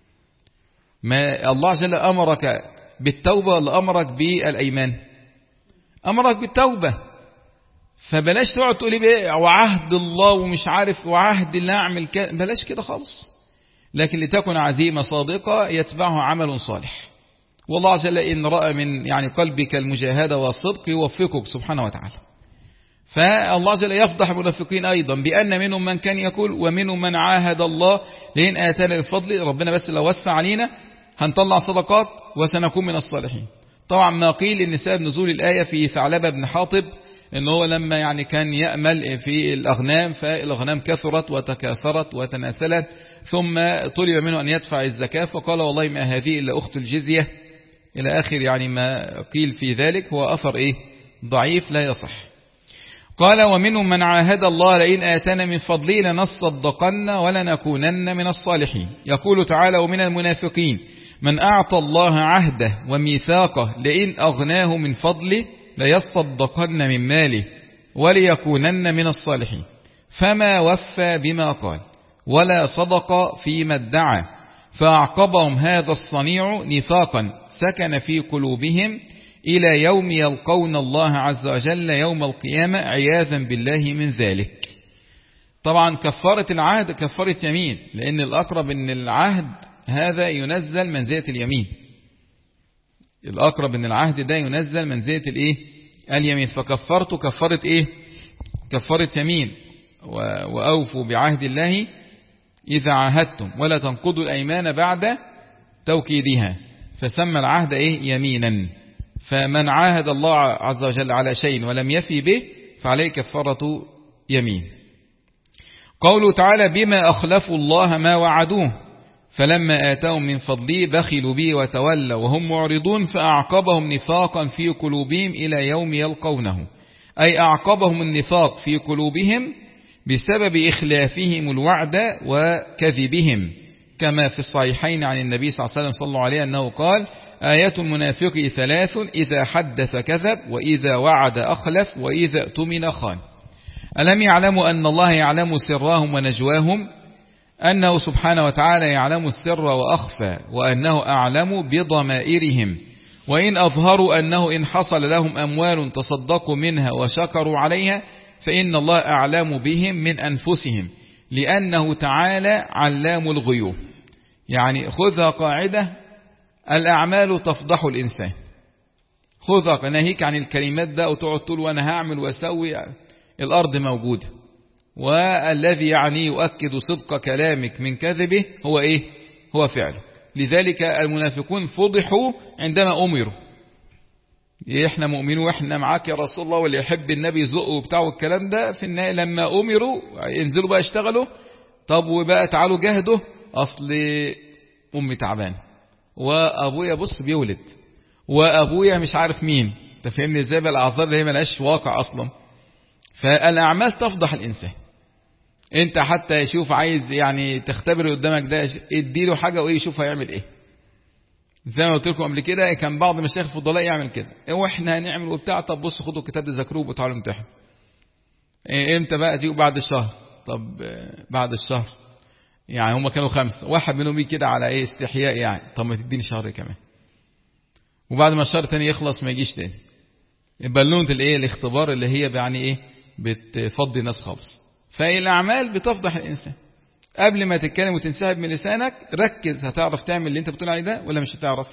ما الله جل أمرك بالتوبة ولا أمرك بالأيمان؟ أمرك بالتوبة. فبلاش تقعد تقولي بيه وعهد الله ومش عارف وعهد الله أعمل كده، بلاش كده خالص. لكن لتكن عزيمة صادقة يتبعها عمل صالح. والله عز وجل إن رأى من يعني قلبك المجاهدة والصدق يوفقك سبحانه وتعالى. فالله عز وجل يفضح المنافقين أيضا بأن منهم من كان يقول ومنهم من عاهد الله لئن آتانا الفضل، ربنا بس لو وسع علينا هنطلع صدقات وسنكون من الصالحين. طبعا ما قيل إن سبب نزول الآية في ثعلبة بن حاطب إن هو لما يعني كان يأمل في الأغنام، فالأغنام كثرت وتكاثرت وتناسلت، ثم طلب منه أن يدفع الزكاة فقال والله ما هذه إلا أخت الجزية إلى آخر يعني ما قيل في ذلك. هو أثر إيه ضعيف لا يصح. قال ومنهم من عاهد الله لئن آتانا من فضله لنصدقن ولنكونن من الصالحين. يقول تعالى ومن المنافقين من أعطى الله عهده وميثاقه لئن أغناه من فضله ليصدقن من ماله وليكونن من الصالحين فما وفى بما قال ولا صدق فيما ادعى فأعقبهم هذا الصنيع نفاقا سكن في قلوبهم إلى يوم يلقون الله عز وجل يوم القيامة عياذا بالله من ذلك. طبعا كفارة العهد كفارة يمين، لأن الأقرب أن العهد هذا ينزل منزلة اليمين. الأقرب أن العهد ده ينزل منزلة الإيه؟ اليمين. فكفرته كفارة إيه؟ كفارة يمين. وأوفوا بعهد الله إذا عاهدتم ولا تنقضوا الأيمان بعد توكيدها، فسمى العهد إيه؟ يمينا. فمن عاهد الله عز وجل على شيء ولم يفي به فعليه كفارة يمين. قوله تعالى بما أخلفوا الله ما وعدوه فلما آتاهم من فضله بخلوا به وتولوا وهم معرضون فأعقبهم نفاقا في قلوبهم إلى يوم يلقونه، أي أعقبهم النفاق في قلوبهم بسبب إخلافهم الوعد وكذبهم، كما في الصحيحين عن النبي صلى الله عليه وسلم صلى الله عليه أنه قال آيات المنافق ثلاث إذا حدث كذب وإذا وعد أخلف وإذا اؤتمن خان. ألم يعلموا أن الله يعلم سرهم ونجواهم، أنه سبحانه وتعالى يعلم السر وأخفى وأنه أعلم بضمائرهم، وإن أظهروا أنه إن حصل لهم أموال تصدقوا منها وشكروا عليها فإن الله أعلم بهم من أنفسهم لأنه تعالى علام الغيوب. يعني خذها قاعدة الأعمال تفضح الإنسان. خذها ناهيك عن الكلمات ده وتقعد تقول وأنا هعمل وأسوي، الأرض موجودة. والذي يعني يؤكد صدق كلامك من كذبه هو إيه؟ هو فعله. لذلك المنافقون فضحوا عندما أمروا إحنا مؤمنين وإحنا معاك يا رسول الله واللي يحب النبي زقه وبتاعه الكلام ده، في النهاية لما أمروا ينزلوا بقى اشتغلوا. طب وبقى تعالوا جهدوا، أصل أمي تعبان وأبويا بص بيولد وأبويا مش عارف مين، تفهمني إزاي؟ بقى الأعذار دي ملهاش واقع أصلا. فالأعمال تفضح الإنسان. أنت حتى يشوف عايز يعني تختبر قدامك ده اديله حاجة وإيه يشوف هيعمل إيه. زي ما قلت لكم قبل كده كان بعض مشايخ الفضلاء يعمل كده، واحنا هنعمل وبتاع، طب بصوا خدوا الكتاب ده ذاكروه وتعالوا امتحنوا. امتى بقى؟ تيجوا بعد الشهر. طب بعد الشهر يعني هم كانوا خمسة، واحد منهم يجي كده على ايه استحياء يعني، طب ما تديني شهر كمان. وبعد ما الشهر تاني يخلص ما يجيش تاني. بالونة الايه الاختبار اللي هي يعني ايه بتفضي الناس خالص. فالاعمال بتفضح الانسان. قبل ما تتكلم وتنسحب من لسانك ركز، هتعرف تعمل اللي انت بتقول عليه ده ولا مش هتعرف؟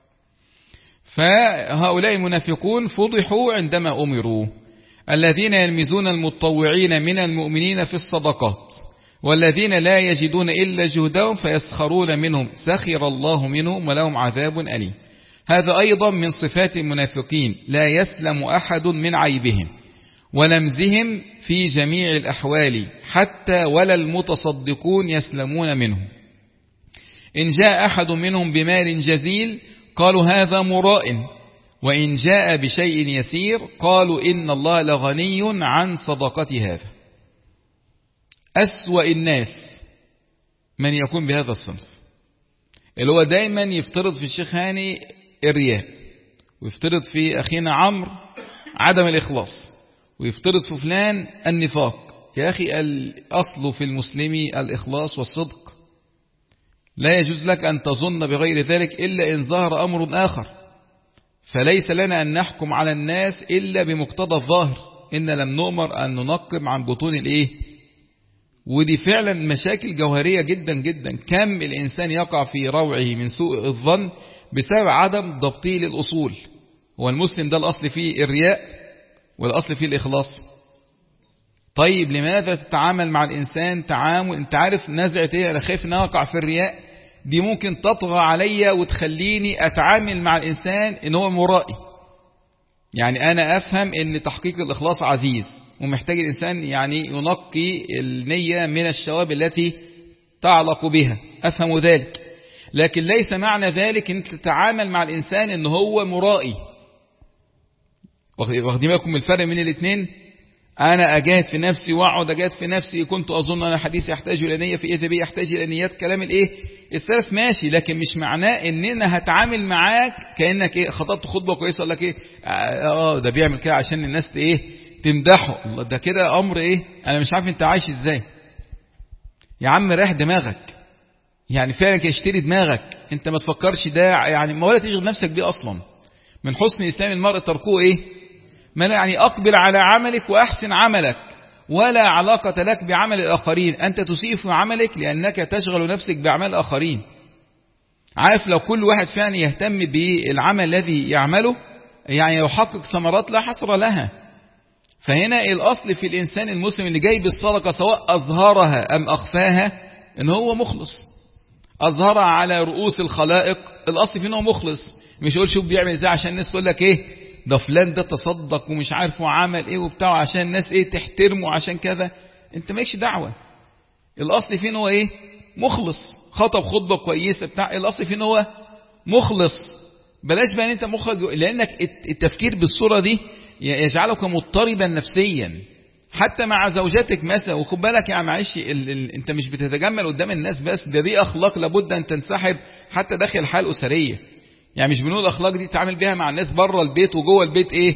فهؤلاء المنافقون فضحوا عندما أمروا. الذين يلمزون المتطوعين من المؤمنين في الصدقات والذين لا يجدون إلا جهدهم فيسخرون منهم سخر الله منهم ولهم عذاب أليم. هذا أيضا من صفات المنافقين، لا يسلم أحد من عيبهم ولمزهم في جميع الأحوال حتى ولا المتصدقون يسلمون منه. إن جاء أحد منهم بمال جزيل قالوا هذا مرائن، وإن جاء بشيء يسير قالوا إن الله لغني عن صدقة هذا. أسوأ الناس من يكون بهذا الصنف. اللي هو دايما يفترض في الشيخ هاني الرياء، ويفترض في أخينا عمرو عدم الإخلاص، ويفترض في فلان النفاق. يا أخي الأصل في المسلم الإخلاص والصدق، لا يجوز لك أن تظن بغير ذلك إلا إن ظهر أمر آخر، فليس لنا أن نحكم على الناس إلا بمقتضى الظاهر، إن لم نؤمر أن ننقب عن بطون الإيه. ودي فعلا مشاكل جوهرية جدا جدا. كم الإنسان يقع في روعه من سوء الظن بسبب عدم ضبطه للأصول. هو المسلم ده الأصل فيه الرياء والأصل فيه الإخلاص. طيب لماذا تتعامل مع الإنسان تعامل أنت عارف نزعة إيه؟ أنا خايف أن أقع في الرياء، دي ممكن تطغى عليا وتخليني أتعامل مع الإنسان إن هو مرائي. يعني أنا أفهم أن تحقيق الإخلاص عزيز ومحتاج الإنسان يعني ينقي النية من الشوائب التي تعلق بها، أفهم ذلك، لكن ليس معنى ذلك أن تتعامل مع الإنسان أنه هو مرائي. واخدين بالكم الفرق من الاثنين؟ أنا أجاهد في نفسي وأقعد أجاهد في نفسي، كنت أظن أن حديثي يحتاج إلى نية، في إذا بي يحتاج إلى نيات، كلام الإيه السلف ماشي، لكن مش معناه إن أنا هتعامل معاك كأنك إيه خطبت خطبة كويسة، أقول لك إيه آه ده بيعمل كده عشان الناس إيه تمدحه، الله ده كده أمر إيه أنا مش عارف أنت عايش إزاي. يا عم ريح دماغك، يعني فعلا يشتري دماغك، أنت ما تفكرش ده يعني ما ولا تشغل نفسك بيه أصلا. من حسن إسلام المرء تركه إيه ما يعني أقبل على عملك وأحسن عملك، ولا علاقة لك بعمل الآخرين، أنت تسيء في عملك لأنك تشغل نفسك بأعمال الآخرين. عارف لو كل واحد فعلا يهتم بالعمل الذي يعمله يعني يحقق ثمرات لا حصر لها. فهنا الأصل في الإنسان المسلم اللي جاي بالصدقة سواء أظهرها أم أخفاها إن هو مخلص. أظهرها على رؤوس الخلائق الأصل في إنه مخلص، مش يقول شوف بيعمل إزاي عشان الناس تقول لك إيه ده فلان ده تصدق ومش عارف وعمل ايه وبتاعه عشان الناس ايه تحترمه عشان كذا. انت مالكش دعوة. الاصل فيه ان هو ايه مخلص، خطب خطبة كويسة بتاع، الاصل فيه ان هو مخلص. بلاش بقى ان انت مخرج، لانك التفكير بالصورة دي يجعلك مضطربا نفسيا حتى مع زوجتك مثلا. وخد بالك يعني معلش ال ال انت مش بتتجمل قدام الناس بس، ده دي اخلاق لابد ان تنسحب حتى داخل الحياة الاسرية. يعني مش بنقول الأخلاق دي تعامل بها مع الناس بره البيت وجوه البيت إيه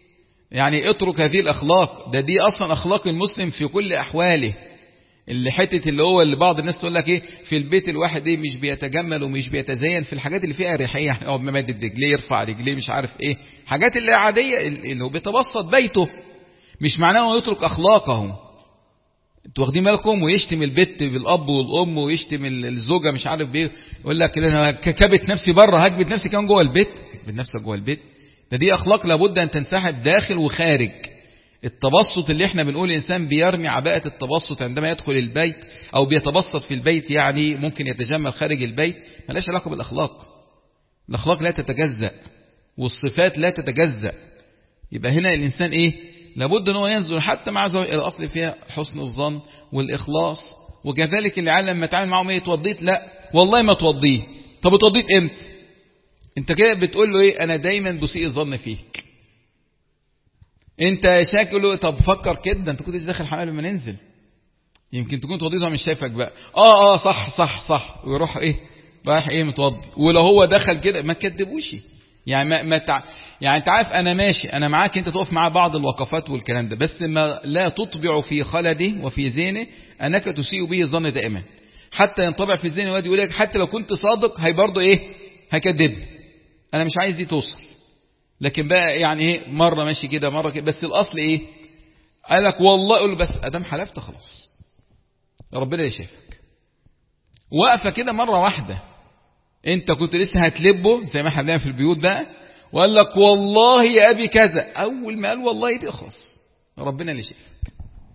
يعني اترك هذه الأخلاق، ده دي أصلا أخلاق المسلم في كل أحواله. اللي حتة اللي هو اللي بعض الناس تقول لك إيه في البيت الواحد إيه مش بيتجمل ومش بيتزين في الحاجات اللي فيها ريحية، يعني يقعد ممدد رجليه يرفع رجليه مش عارف إيه، حاجات اللي عادية اللي هو بيتبسط بيته، مش معناه انه يترك أخلاقه. انتوا واخدين بالكم؟ ويشتم البت بالاب والام ويشتم الزوجه مش عارف بيه، يقول لك انا كبت نفسي بره هكبت نفسي كمان جوه البيت. هكبت نفسك جوه البيت؟ ده دي اخلاق لابد ان تنسحب داخل وخارج. التبسط اللي احنا بنقول الانسان بيرمي عباءه التبسط عندما يدخل البيت او بيتبسط في البيت، يعني ممكن يتجمل خارج البيت، ملهاش علاقه بالاخلاق. الاخلاق لا تتجزأ والصفات لا تتجزأ. يبقى هنا الانسان ايه لابد أنه ينزل حتى مع زوج، الأصل فيها حسن الظن والإخلاص. وكذلك اللي عالم لما تعامل معهم ايه توضيت، لا والله ما توضيه. طب توضيت امتى؟ انت كده بتقول له ايه انا دايما بسيء الظن فيك. انت شاكل له طب فكر كده، انت كنت داخل حمام لما ننزل يمكن تكون توضيته مش شايفك بقى. اه اه صح صح صح ويروح ايه رايح ايه متوضي. ولو هو دخل كده ما تكدبوش يعني ما, ما تع... يعني انت عارف انا ماشي انا معاك، انت تقف مع بعض الوقفات والكلام ده، بس ما لا تطبع في خلده وفي ذهنه انك تسيء به الظن دائما، حتى ينطبع في الذهن وادي يقول لك حتى لو كنت صادق هي برضه ايه هيكذبني. انا مش عايز دي توصل. لكن بقى يعني ايه مره ماشي كده مره كده، بس الاصل ايه قال لك والله قول له بس ادام حلفت خلاص ربنا يشافك. وقفه كده مره واحده انت كنت لسه هتلبه زي ما احنا بنعمل في البيوت بقى، وقال لك والله يا ابي كذا، اول ما قال والله دي خلاص ربنا اللي شافك.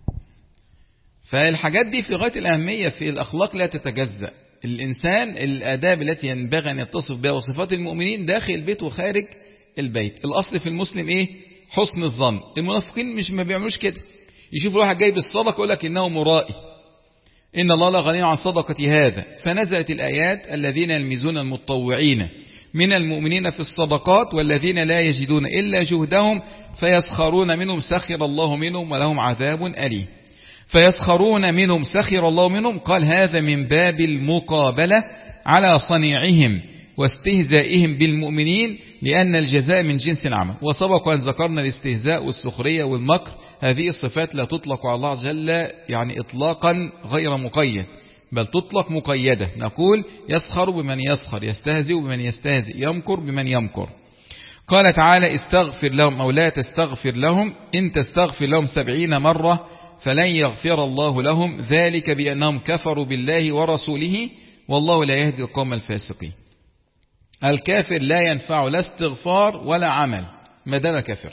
فالحاجات دي في غايه الاهميه في الاخلاق لا تتجزأ. الانسان الاداب التي ينبغي ان يتصف بها وصفات المؤمنين داخل البيت وخارج البيت. الاصل في المسلم ايه حسن الظن. المنافقين مش ما بيعملوش كده، يشوفوا واحد جاي بالصدقه يقول لك انه مرائي، إن الله لا غني عن صدقة هذا. فنزلت الآيات الذين يلمزون المتطوعين من المؤمنين في الصدقات والذين لا يجدون إلا جهدهم فيسخرون منهم سخر الله منهم ولهم عذاب أليم. فيسخرون منهم سخر الله منهم، قال هذا من باب المقابلة على صنيعهم واستهزائهم بالمؤمنين، لأن الجزاء من جنس العمل. وسبق أن ذكرنا الاستهزاء والسخرية والمكر، هذه الصفات لا تطلق على الله جل يعني إطلاقا غير مقيد، بل تطلق مقيدة. نقول يسخر بمن يسخر، يستهزئ بمن يستهزئ، يمكر بمن يمكر. قال تعالى استغفر لهم أو لا تستغفر لهم، إن تستغفر لهم سبعين مرة فلن يغفر الله لهم، ذلك بأنهم كفروا بالله ورسوله والله لا يهدي القوم الفاسقين. الكافر لا ينفع لا استغفار ولا عمل ما دام كافر،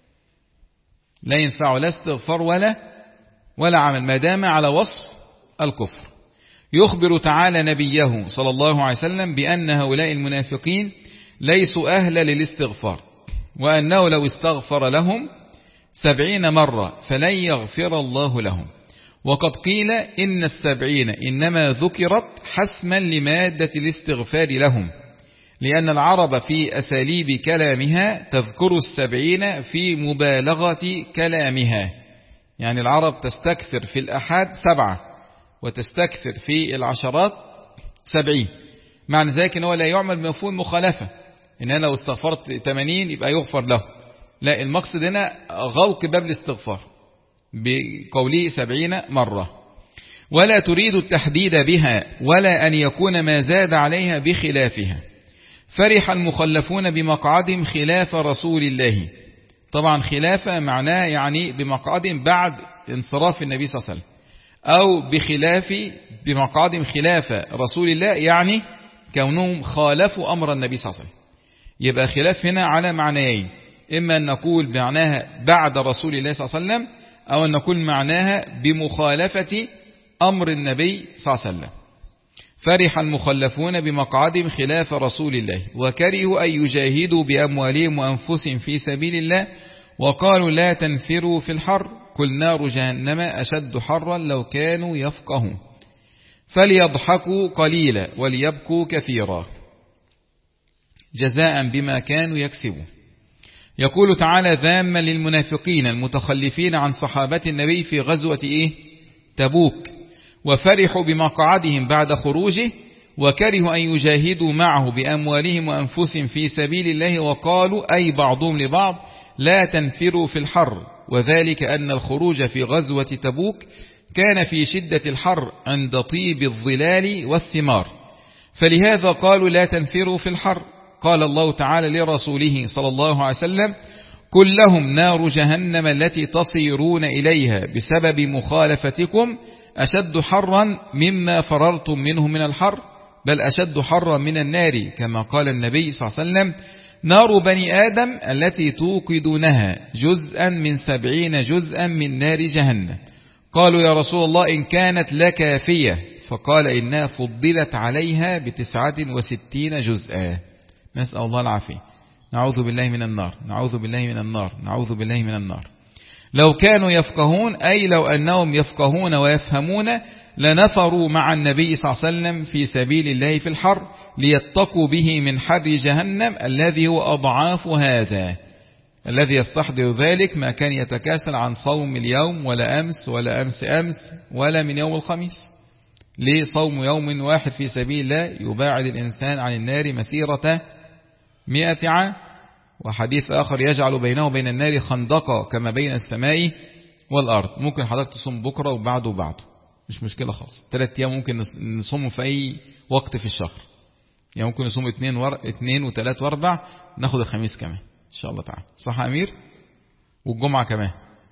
لا ينفع لا استغفار ولا ولا عمل ما دام على وصف الكفر. يخبر تعالى نبيه صلى الله عليه وسلم بأن هؤلاء المنافقين ليسوا أهلا للاستغفار، وأنه لو استغفر لهم سبعين مرة فلن يغفر الله لهم. وقد قيل إن السبعين إنما ذكرت حسما لمادة الاستغفار لهم، لأن العرب في أساليب كلامها تذكر السبعين في مبالغة كلامها، يعني العرب تستكثر في الأحاد سبعة وتستكثر في العشرات سبعين. معنى ذلك أنه لا يعمل بمفهوم مخالفة، إن أنا لو استغفرت ثمانين يبقى يغفر له، لا، المقصد هنا غلق باب الاستغفار بقوله سبعين مرة. ولا تريد التحديد بها ولا أن يكون ما زاد عليها بخلافها. فرح المخلفون بمقعدهم خلاف رسول الله. طبعا خلافة معناه يعني بمقعدهم بعد انصراف النبي صلى الله عليه وسلم، أو بخلاف بمقعدهم خلاف رسول الله يعني كونهم خالفوا أمر النبي صلى الله عليه وسلم. يبقى خلاف هنا على معنيين، إما أن نقول معناها بعد رسول الله صلى الله عليه وسلم، أو أن نقول معناها بمخالفة أمر النبي صلى الله عليه وسلم. فرح المخلفون بمقعدهم خلاف رسول الله وكرهوا أن يجاهدوا بأموالهم وأنفسهم في سبيل الله، وقالوا لا تنفروا في الحر قل نار جهنم أشد حرا لو كانوا يفقهون. فليضحكوا قليلا وليبكوا كثيرا جزاء بما كانوا يكسبون. يقول تعالى ذاما للمنافقين المتخلفين عن صحابة النبي في غزوة إيه؟ تبوك، وفرحوا بمقعدهم بعد خروجه وكرهوا أن يجاهدوا معه بأموالهم وأنفسهم في سبيل الله، وقالوا أي بعضهم لبعض لا تنفروا في الحر، وذلك أن الخروج في غزوة تبوك كان في شدة الحر عند طيب الظلال والثمار، فلهذا قالوا لا تنفروا في الحر. قال الله تعالى لرسوله صلى الله عليه وسلم قل لهم نار جهنم التي تصيرون إليها بسبب مخالفتكم أشد حرا مما فررتم منه من الحر، بل أشد حرا من النار، كما قال النبي صلى الله عليه وسلم نار بني آدم التي توقدونها جزءا من سبعين جزءا من نار جهنم. قالوا يا رسول الله إن كانت لكافية، فقال إنها فضلت عليها بتسعة وستين جزءا. نسأل الله العافية. نعوذ بالله من النار، نعوذ بالله من النار، نعوذ بالله من النار. لو كانوا يفقهون أي لو أنهم يفقهون ويفهمون لنفروا مع النبي صلى الله عليه وسلم في سبيل الله في الحر ليتقوا به من حر جهنم الذي هو أضعاف هذا. الذي يستحضر ذلك ما كان يتكاسل عن صوم اليوم ولا أمس ولا أمس أمس ولا من يوم الخميس. ليه صوم يوم واحد في سبيل الله يباعد الإنسان عن النار مسيرة مئة عام، وحديث آخر يجعل بينه وبين النار خندقا كما بين السماء والأرض. ممكن حضرتك تصوم بكرة وبعده وبعده، مش مشكلة خالص. ثلاث أيام ممكن نصوم في أي وقت في الشهر، يعني ممكن نصوم اثنين ور... اثنين وثلاث واربع، ناخد الخميس كمان إن شاء الله تعالى، صح يا أمير؟ والجمعة كمان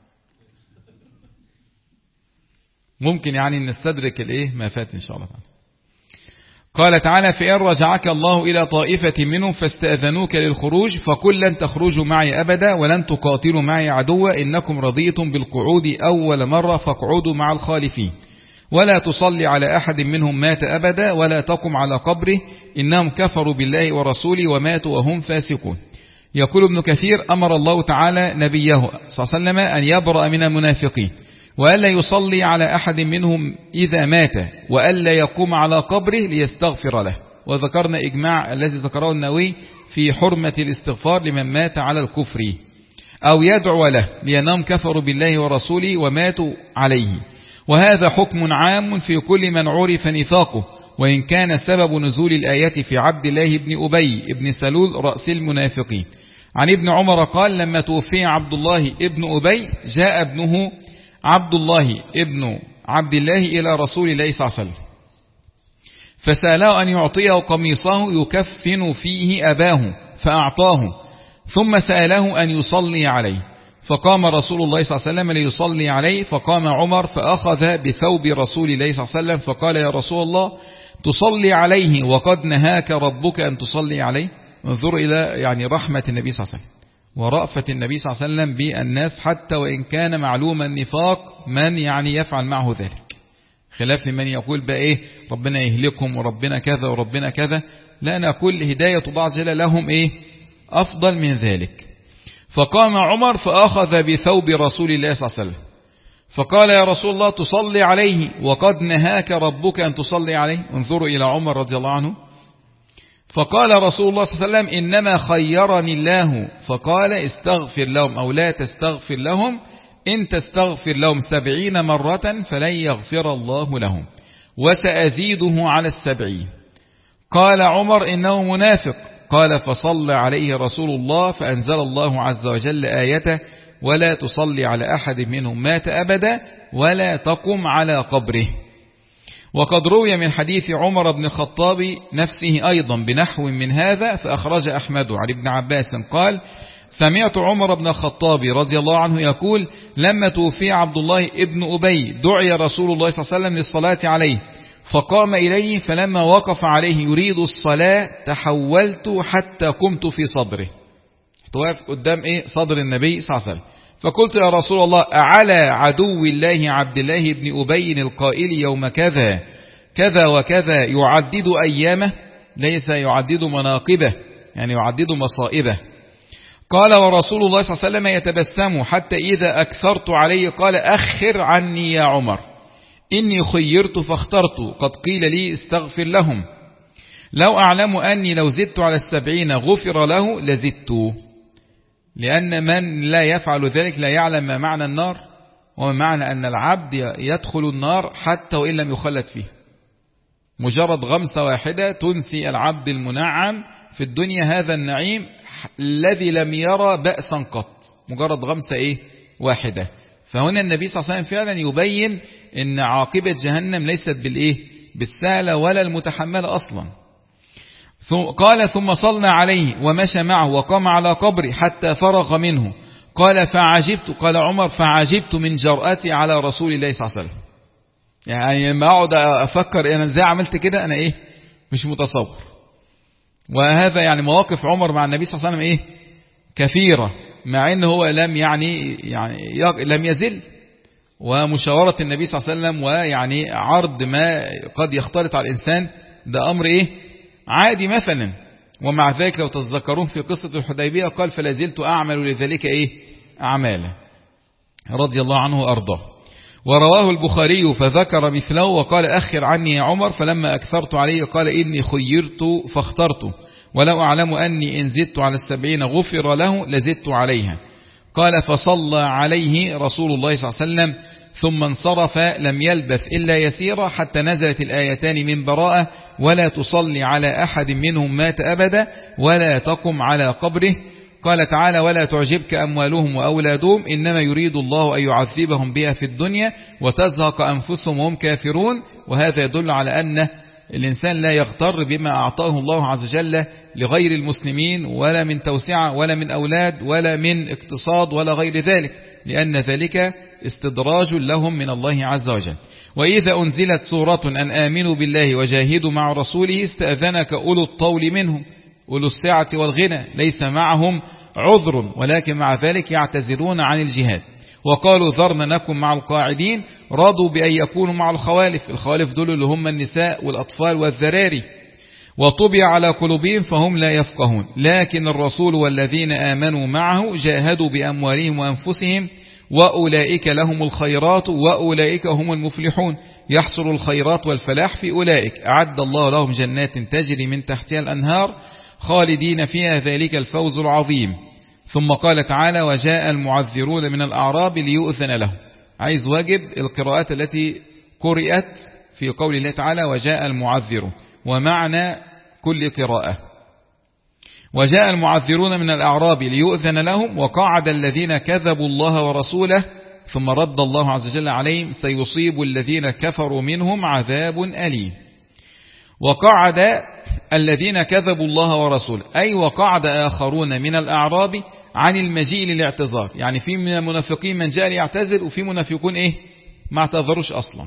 ممكن يعني نستدرك الايه ما فات إن شاء الله تعالى. قال تعالى فإن رجعك الله إلى طائفة منهم فاستأذنوك للخروج فقل لن تخرجوا معي أبدا ولن تقاتلوا معي عدوا إنكم رضيتم بالقعود أول مرة فاقعدوا مع الخالفين ولا تصلي على أحد منهم مات أبدا ولا تقم على قبره إنهم كفروا بالله ورسوله وماتوا وهم فاسقون. يقول ابن كثير أمر الله تعالى نبيه صلى الله عليه وسلم أن يبرأ من المنافقين وألا يصلي على أحد منهم إذا مات وألا يقوم على قبره ليستغفر له. وذكرنا إجماع الذي ذكره النووي في حرمة الاستغفار لمن مات على الكفر أو يدعو له لأنهم كفروا بالله ورسوله وماتوا عليه. وهذا حكم عام في كل من عرف نفاقه وإن كان سبب نزول الآية في عبد الله بن أبي بن سلول رأس المنافقين. عن ابن عمر قال لما توفي عبد الله ابن أبي جاء ابنه عبد الله ابن عبد الله إلى رسول الله صلى الله عليه وسلم فسأله أن يعطيه قميصه يكفن فيه أباه فأعطاه، ثم سأله أن يصلي عليه فقام رسول الله صلى الله عليه وسلم ليصلي عليه، فقام عمر فأخذ بثوب رسول الله صلى الله عليه وسلم فقال يا رسول الله تصلي عليه وقد نهاك ربك أن تصلي عليه. انظر إلى يعني رحمة النبي صلى الله عليه وسلم ورأفة النبي صلى الله عليه وسلم بالناس، حتى وإن كان معلوم النفاق من يعني يفعل معه ذلك، خلاف من يقول بقى إيه ربنا يهلكهم وربنا كذا وربنا كذا. لا، نقول هداية الله عز وجل لهم إيه أفضل من ذلك. فقام عمر فأخذ بثوب رسول الله صلى الله عليه وسلم فقال يا رسول الله تصلي عليه وقد نهاك ربك أن تصلي عليه. انظروا إلى عمر رضي الله عنه. فقال رسول الله صلى الله عليه وسلم إنما خيرني الله فقال استغفر لهم أو لا تستغفر لهم، إن تستغفر لهم سبعين مرة فلن يغفر الله لهم وسأزيده على السبعين. قال عمر إنه منافق. قال فصلى عليه رسول الله فأنزل الله عز وجل آيته ولا تصلي على أحد منهم مات أبدا ولا تقم على قبره. وقد روي من حديث عمر بن الخطاب نفسه أيضا بنحو من هذا، فأخرج أحمد عن ابن عباس قال سمعت عمر بن الخطاب رضي الله عنه يقول لما توفي عبد الله ابن أبي دعي رسول الله صلى الله عليه وسلم للصلاة عليه فقام إليه، فلما وقف عليه يريد الصلاة تحولت حتى قمت في صدره، توقف قدام إيه صدر النبي صلى الله عليه وسلم، فقلت يا رسول الله أعلى عدو الله عبد الله بن أبي القائل يوم كذا كذا وكذا يعدد أيامه، ليس يعدد مناقبه يعني يعدد مصائبه. قال ورسول الله صلى الله عليه وسلم يتبسم حتى إذا أكثرت عليه قال أخر عني يا عمر إني خيرت فاخترت قد قيل لي استغفر لهم، لو أعلم أني لو زدت على السبعين غفر له لزدت، لأن من لا يفعل ذلك لا يعلم ما معنى النار وما معنى أن العبد يدخل النار حتى وإن لم يخلد فيه. مجرد غمسة واحدة تنسي العبد المنعم في الدنيا هذا النعيم الذي لم يرى بأسا قط، مجرد غمسة إيه واحدة. فهنا النبي صلى الله عليه وسلم فعلا يبين أن عاقبة جهنم ليست بالإيه بالسهلة ولا المتحملة أصلا. قال ثم صلى عليه ومشى معه وقام على قبره حتى فرغ منه. قال فعجبت، قال عمر فعجبت من جرأتي على رسول الله صلى الله عليه وسلم، يعني ما أقعد أفكر أنا إزاي عملت كده، أنا إيه مش متصور. وهذا يعني مواقف عمر مع النبي صلى الله عليه وسلم إيه كثيرة، مع أنه هو لم يعني يعني لم يزل، ومشاورة النبي صلى الله عليه وسلم ويعني عرض ما قد يختلط على الإنسان ده أمر إيه عادي مثلا. ومع ذلك لو تتذكرون في قصة الحديبية قال فلا زلت أعمل لذلك إيه أعمالا، رضي الله عنه وأرضاه. ورواه البخاري فذكر مثله وقال أخر عني يا عمر، فلما أكثرت عليه قال إني خيرت فاخترت ولو أعلم أني إن زدت على السبعين غفر له لزدت عليها. قال فصلى عليه رسول الله صلى الله عليه وسلم ثم انصرف لم يلبث إلا يسيرا حتى نزلت الآيتان من براءة ولا تصلي على أحد منهم مات أبدا ولا تقم على قبره. قال تعالى ولا تعجبك أموالهم وأولادهم إنما يريد الله أن يعذبهم بها في الدنيا وتزهق أنفسهم وهم كافرون. وهذا يدل على أن الإنسان لا يغتر بما أعطاه الله عز وجل لغير المسلمين ولا من توسعة ولا من أولاد ولا من اقتصاد ولا غير ذلك، لأن ذلك استدراج لهم من الله عز وجل. وإذا أنزلت سورة أن آمنوا بالله وجاهدوا مع رسوله استأذنك أولو الطول منهم، أولو السعة والغنى ليس معهم عذر ولكن مع ذلك يعتذرون عن الجهاد. وقالوا ذرنا نكن مع القاعدين، رضوا بأن يكونوا مع الخوالف، الخوالف دول اللي هم النساء والأطفال والذراري. وطبع على قلوبهم فهم لا يفقهون، لكن الرسول والذين آمنوا معه جاهدوا بأموالهم وأنفسهم وأولئك لهم الخيرات وأولئك هم المفلحون. يحصل الخيرات والفلاح في أولئك، أعد الله لهم جنات تجري من تحتها الأنهار خالدين فيها ذلك الفوز العظيم. ثم قال تعالى وجاء المعذرون من الأعراب ليؤذن لهم. عايز واجب القراءات التي قرأت في قول الله تعالى وجاء المعذر، ومعنى كل قراءة وجاء المعذرون من الأعراب ليؤذن لهم، وقعد الذين كذبوا الله ورسوله، ثم رد الله عز وجل عليهم سيصيب الذين كفروا منهم عذاب أليم. وقعد الذين كذبوا الله ورسوله أي وقعد آخرون من الأعراب عن المجيء للاعتذار، يعني في من المنافقين من جاء ليعتذر، وفي منافقون إيه ما اعتذروش أصلا.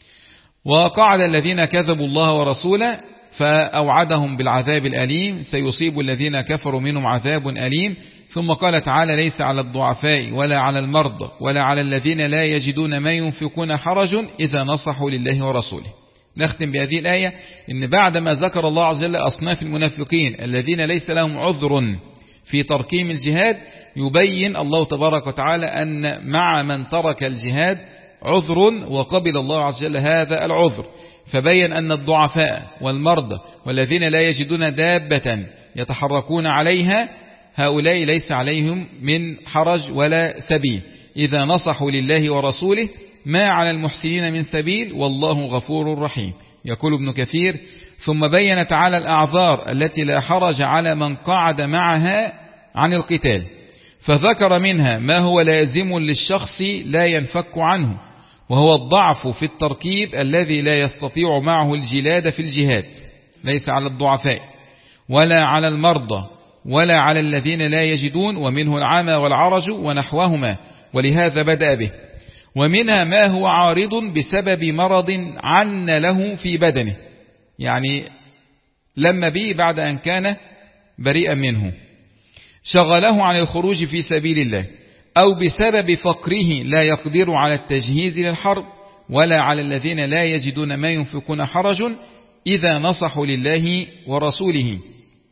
وقعد الذين كذبوا الله ورسوله فأوعدهم بالعذاب الأليم، سيصيب الذين كفروا منهم عذاب أليم. ثم قال تعالى ليس على الضعفاء ولا على المرضى ولا على الذين لا يجدون ما ينفقون حرج إذا نصحوا لله ورسوله. نختم بهذه الآية إن بعدما ذكر الله عز وجل أصناف المنافقين الذين ليس لهم عذر في تركهم الجهاد، يبين الله تبارك وتعالى أن مع من ترك الجهاد عذر وقبل الله عز وجل هذا العذر، فبين أن الضعفاء والمرضى والذين لا يجدون دابة يتحركون عليها هؤلاء ليس عليهم من حرج ولا سبيل إذا نصحوا لله ورسوله، ما على المحسنين من سبيل والله غفور رحيم. يقول ابن كثير ثم بين تعالى الأعذار التي لا حرج على من قعد معها عن القتال، فذكر منها ما هو لازم للشخص لا ينفك عنه، وهو الضعف في التركيب الذي لا يستطيع معه الجلاد في الجهاد، ليس على الضعفاء ولا على المرضى ولا على الذين لا يجدون، ومنه العمى والعرج ونحوهما، ولهذا بدأ به. ومنها ما هو عارض بسبب مرض عن له في بدنه، يعني لما به بعد أن كان بريئا منه شغله عن الخروج في سبيل الله، أو بسبب فقره لا يقدر على التجهيز للحرب، ولا على الذين لا يجدون ما ينفقون حرج إذا نصحوا لله ورسوله،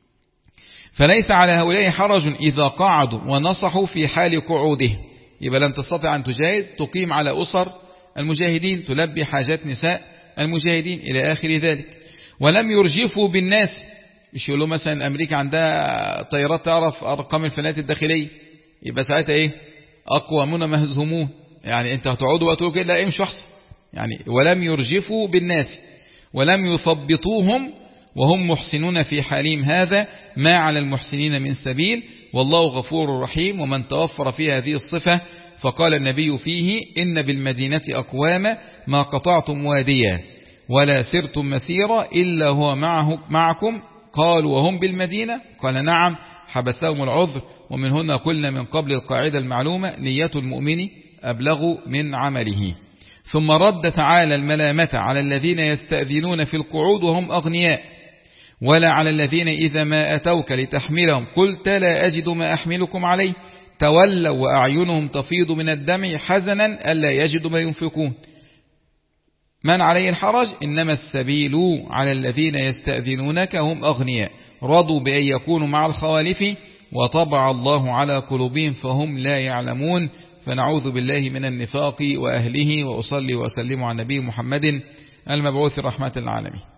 فليس على هؤلاء حرج إذا قعدوا ونصحوا في حال قعوده. يبقى لم تستطع أن تجاهد تقيم على أسر المجاهدين، تلبي حاجات نساء المجاهدين إلى آخر ذلك. ولم يرجفوا بالناس، مش يقولوا مثلا أمريكا عندها طيارات تعرف أرقام الفنادق الداخلية، يبقى ساعتها إيه أقوامون مهزومون، يعني أنت هتقعدوا وتقولوا كده لا امشوا أحسن يعني. ولم يرجفوا بالناس ولم يثبطوهم وهم محسنون في حالهم، هذا ما على المحسنين من سبيل والله غفور رحيم. ومن توفر في هذه الصفة فقال النبي فيه إن بالمدينة أقوام ما قطعتم واديا ولا سرتم مسيرا إلا هو معه معكم، قالوا وهم بالمدينة؟ قال نعم، حبسهم العذر. ومن هنا قلنا من قبل القاعدة المعلومة نية المؤمن أبلغ من عمله. ثم رد تعالى الملامة على الذين يستأذنون في القعود وهم أغنياء، ولا على الذين إذا ما أتوك لتحملهم قلت لا أجد ما أحملكم عليه تولوا وأعينهم تفيض من الدمع حزنا ألا يجدوا ما ينفقون. من عليه الحرج إنما السبيل على الذين يستأذنونك هم أغنياء رضوا بأن يكونوا مع الخوالف وطبع الله على قلوبهم فهم لا يعلمون. فنعوذ بالله من النفاق وأهله، وأصلي وأسلم على نبي محمد المبعوث رحمة العالمين.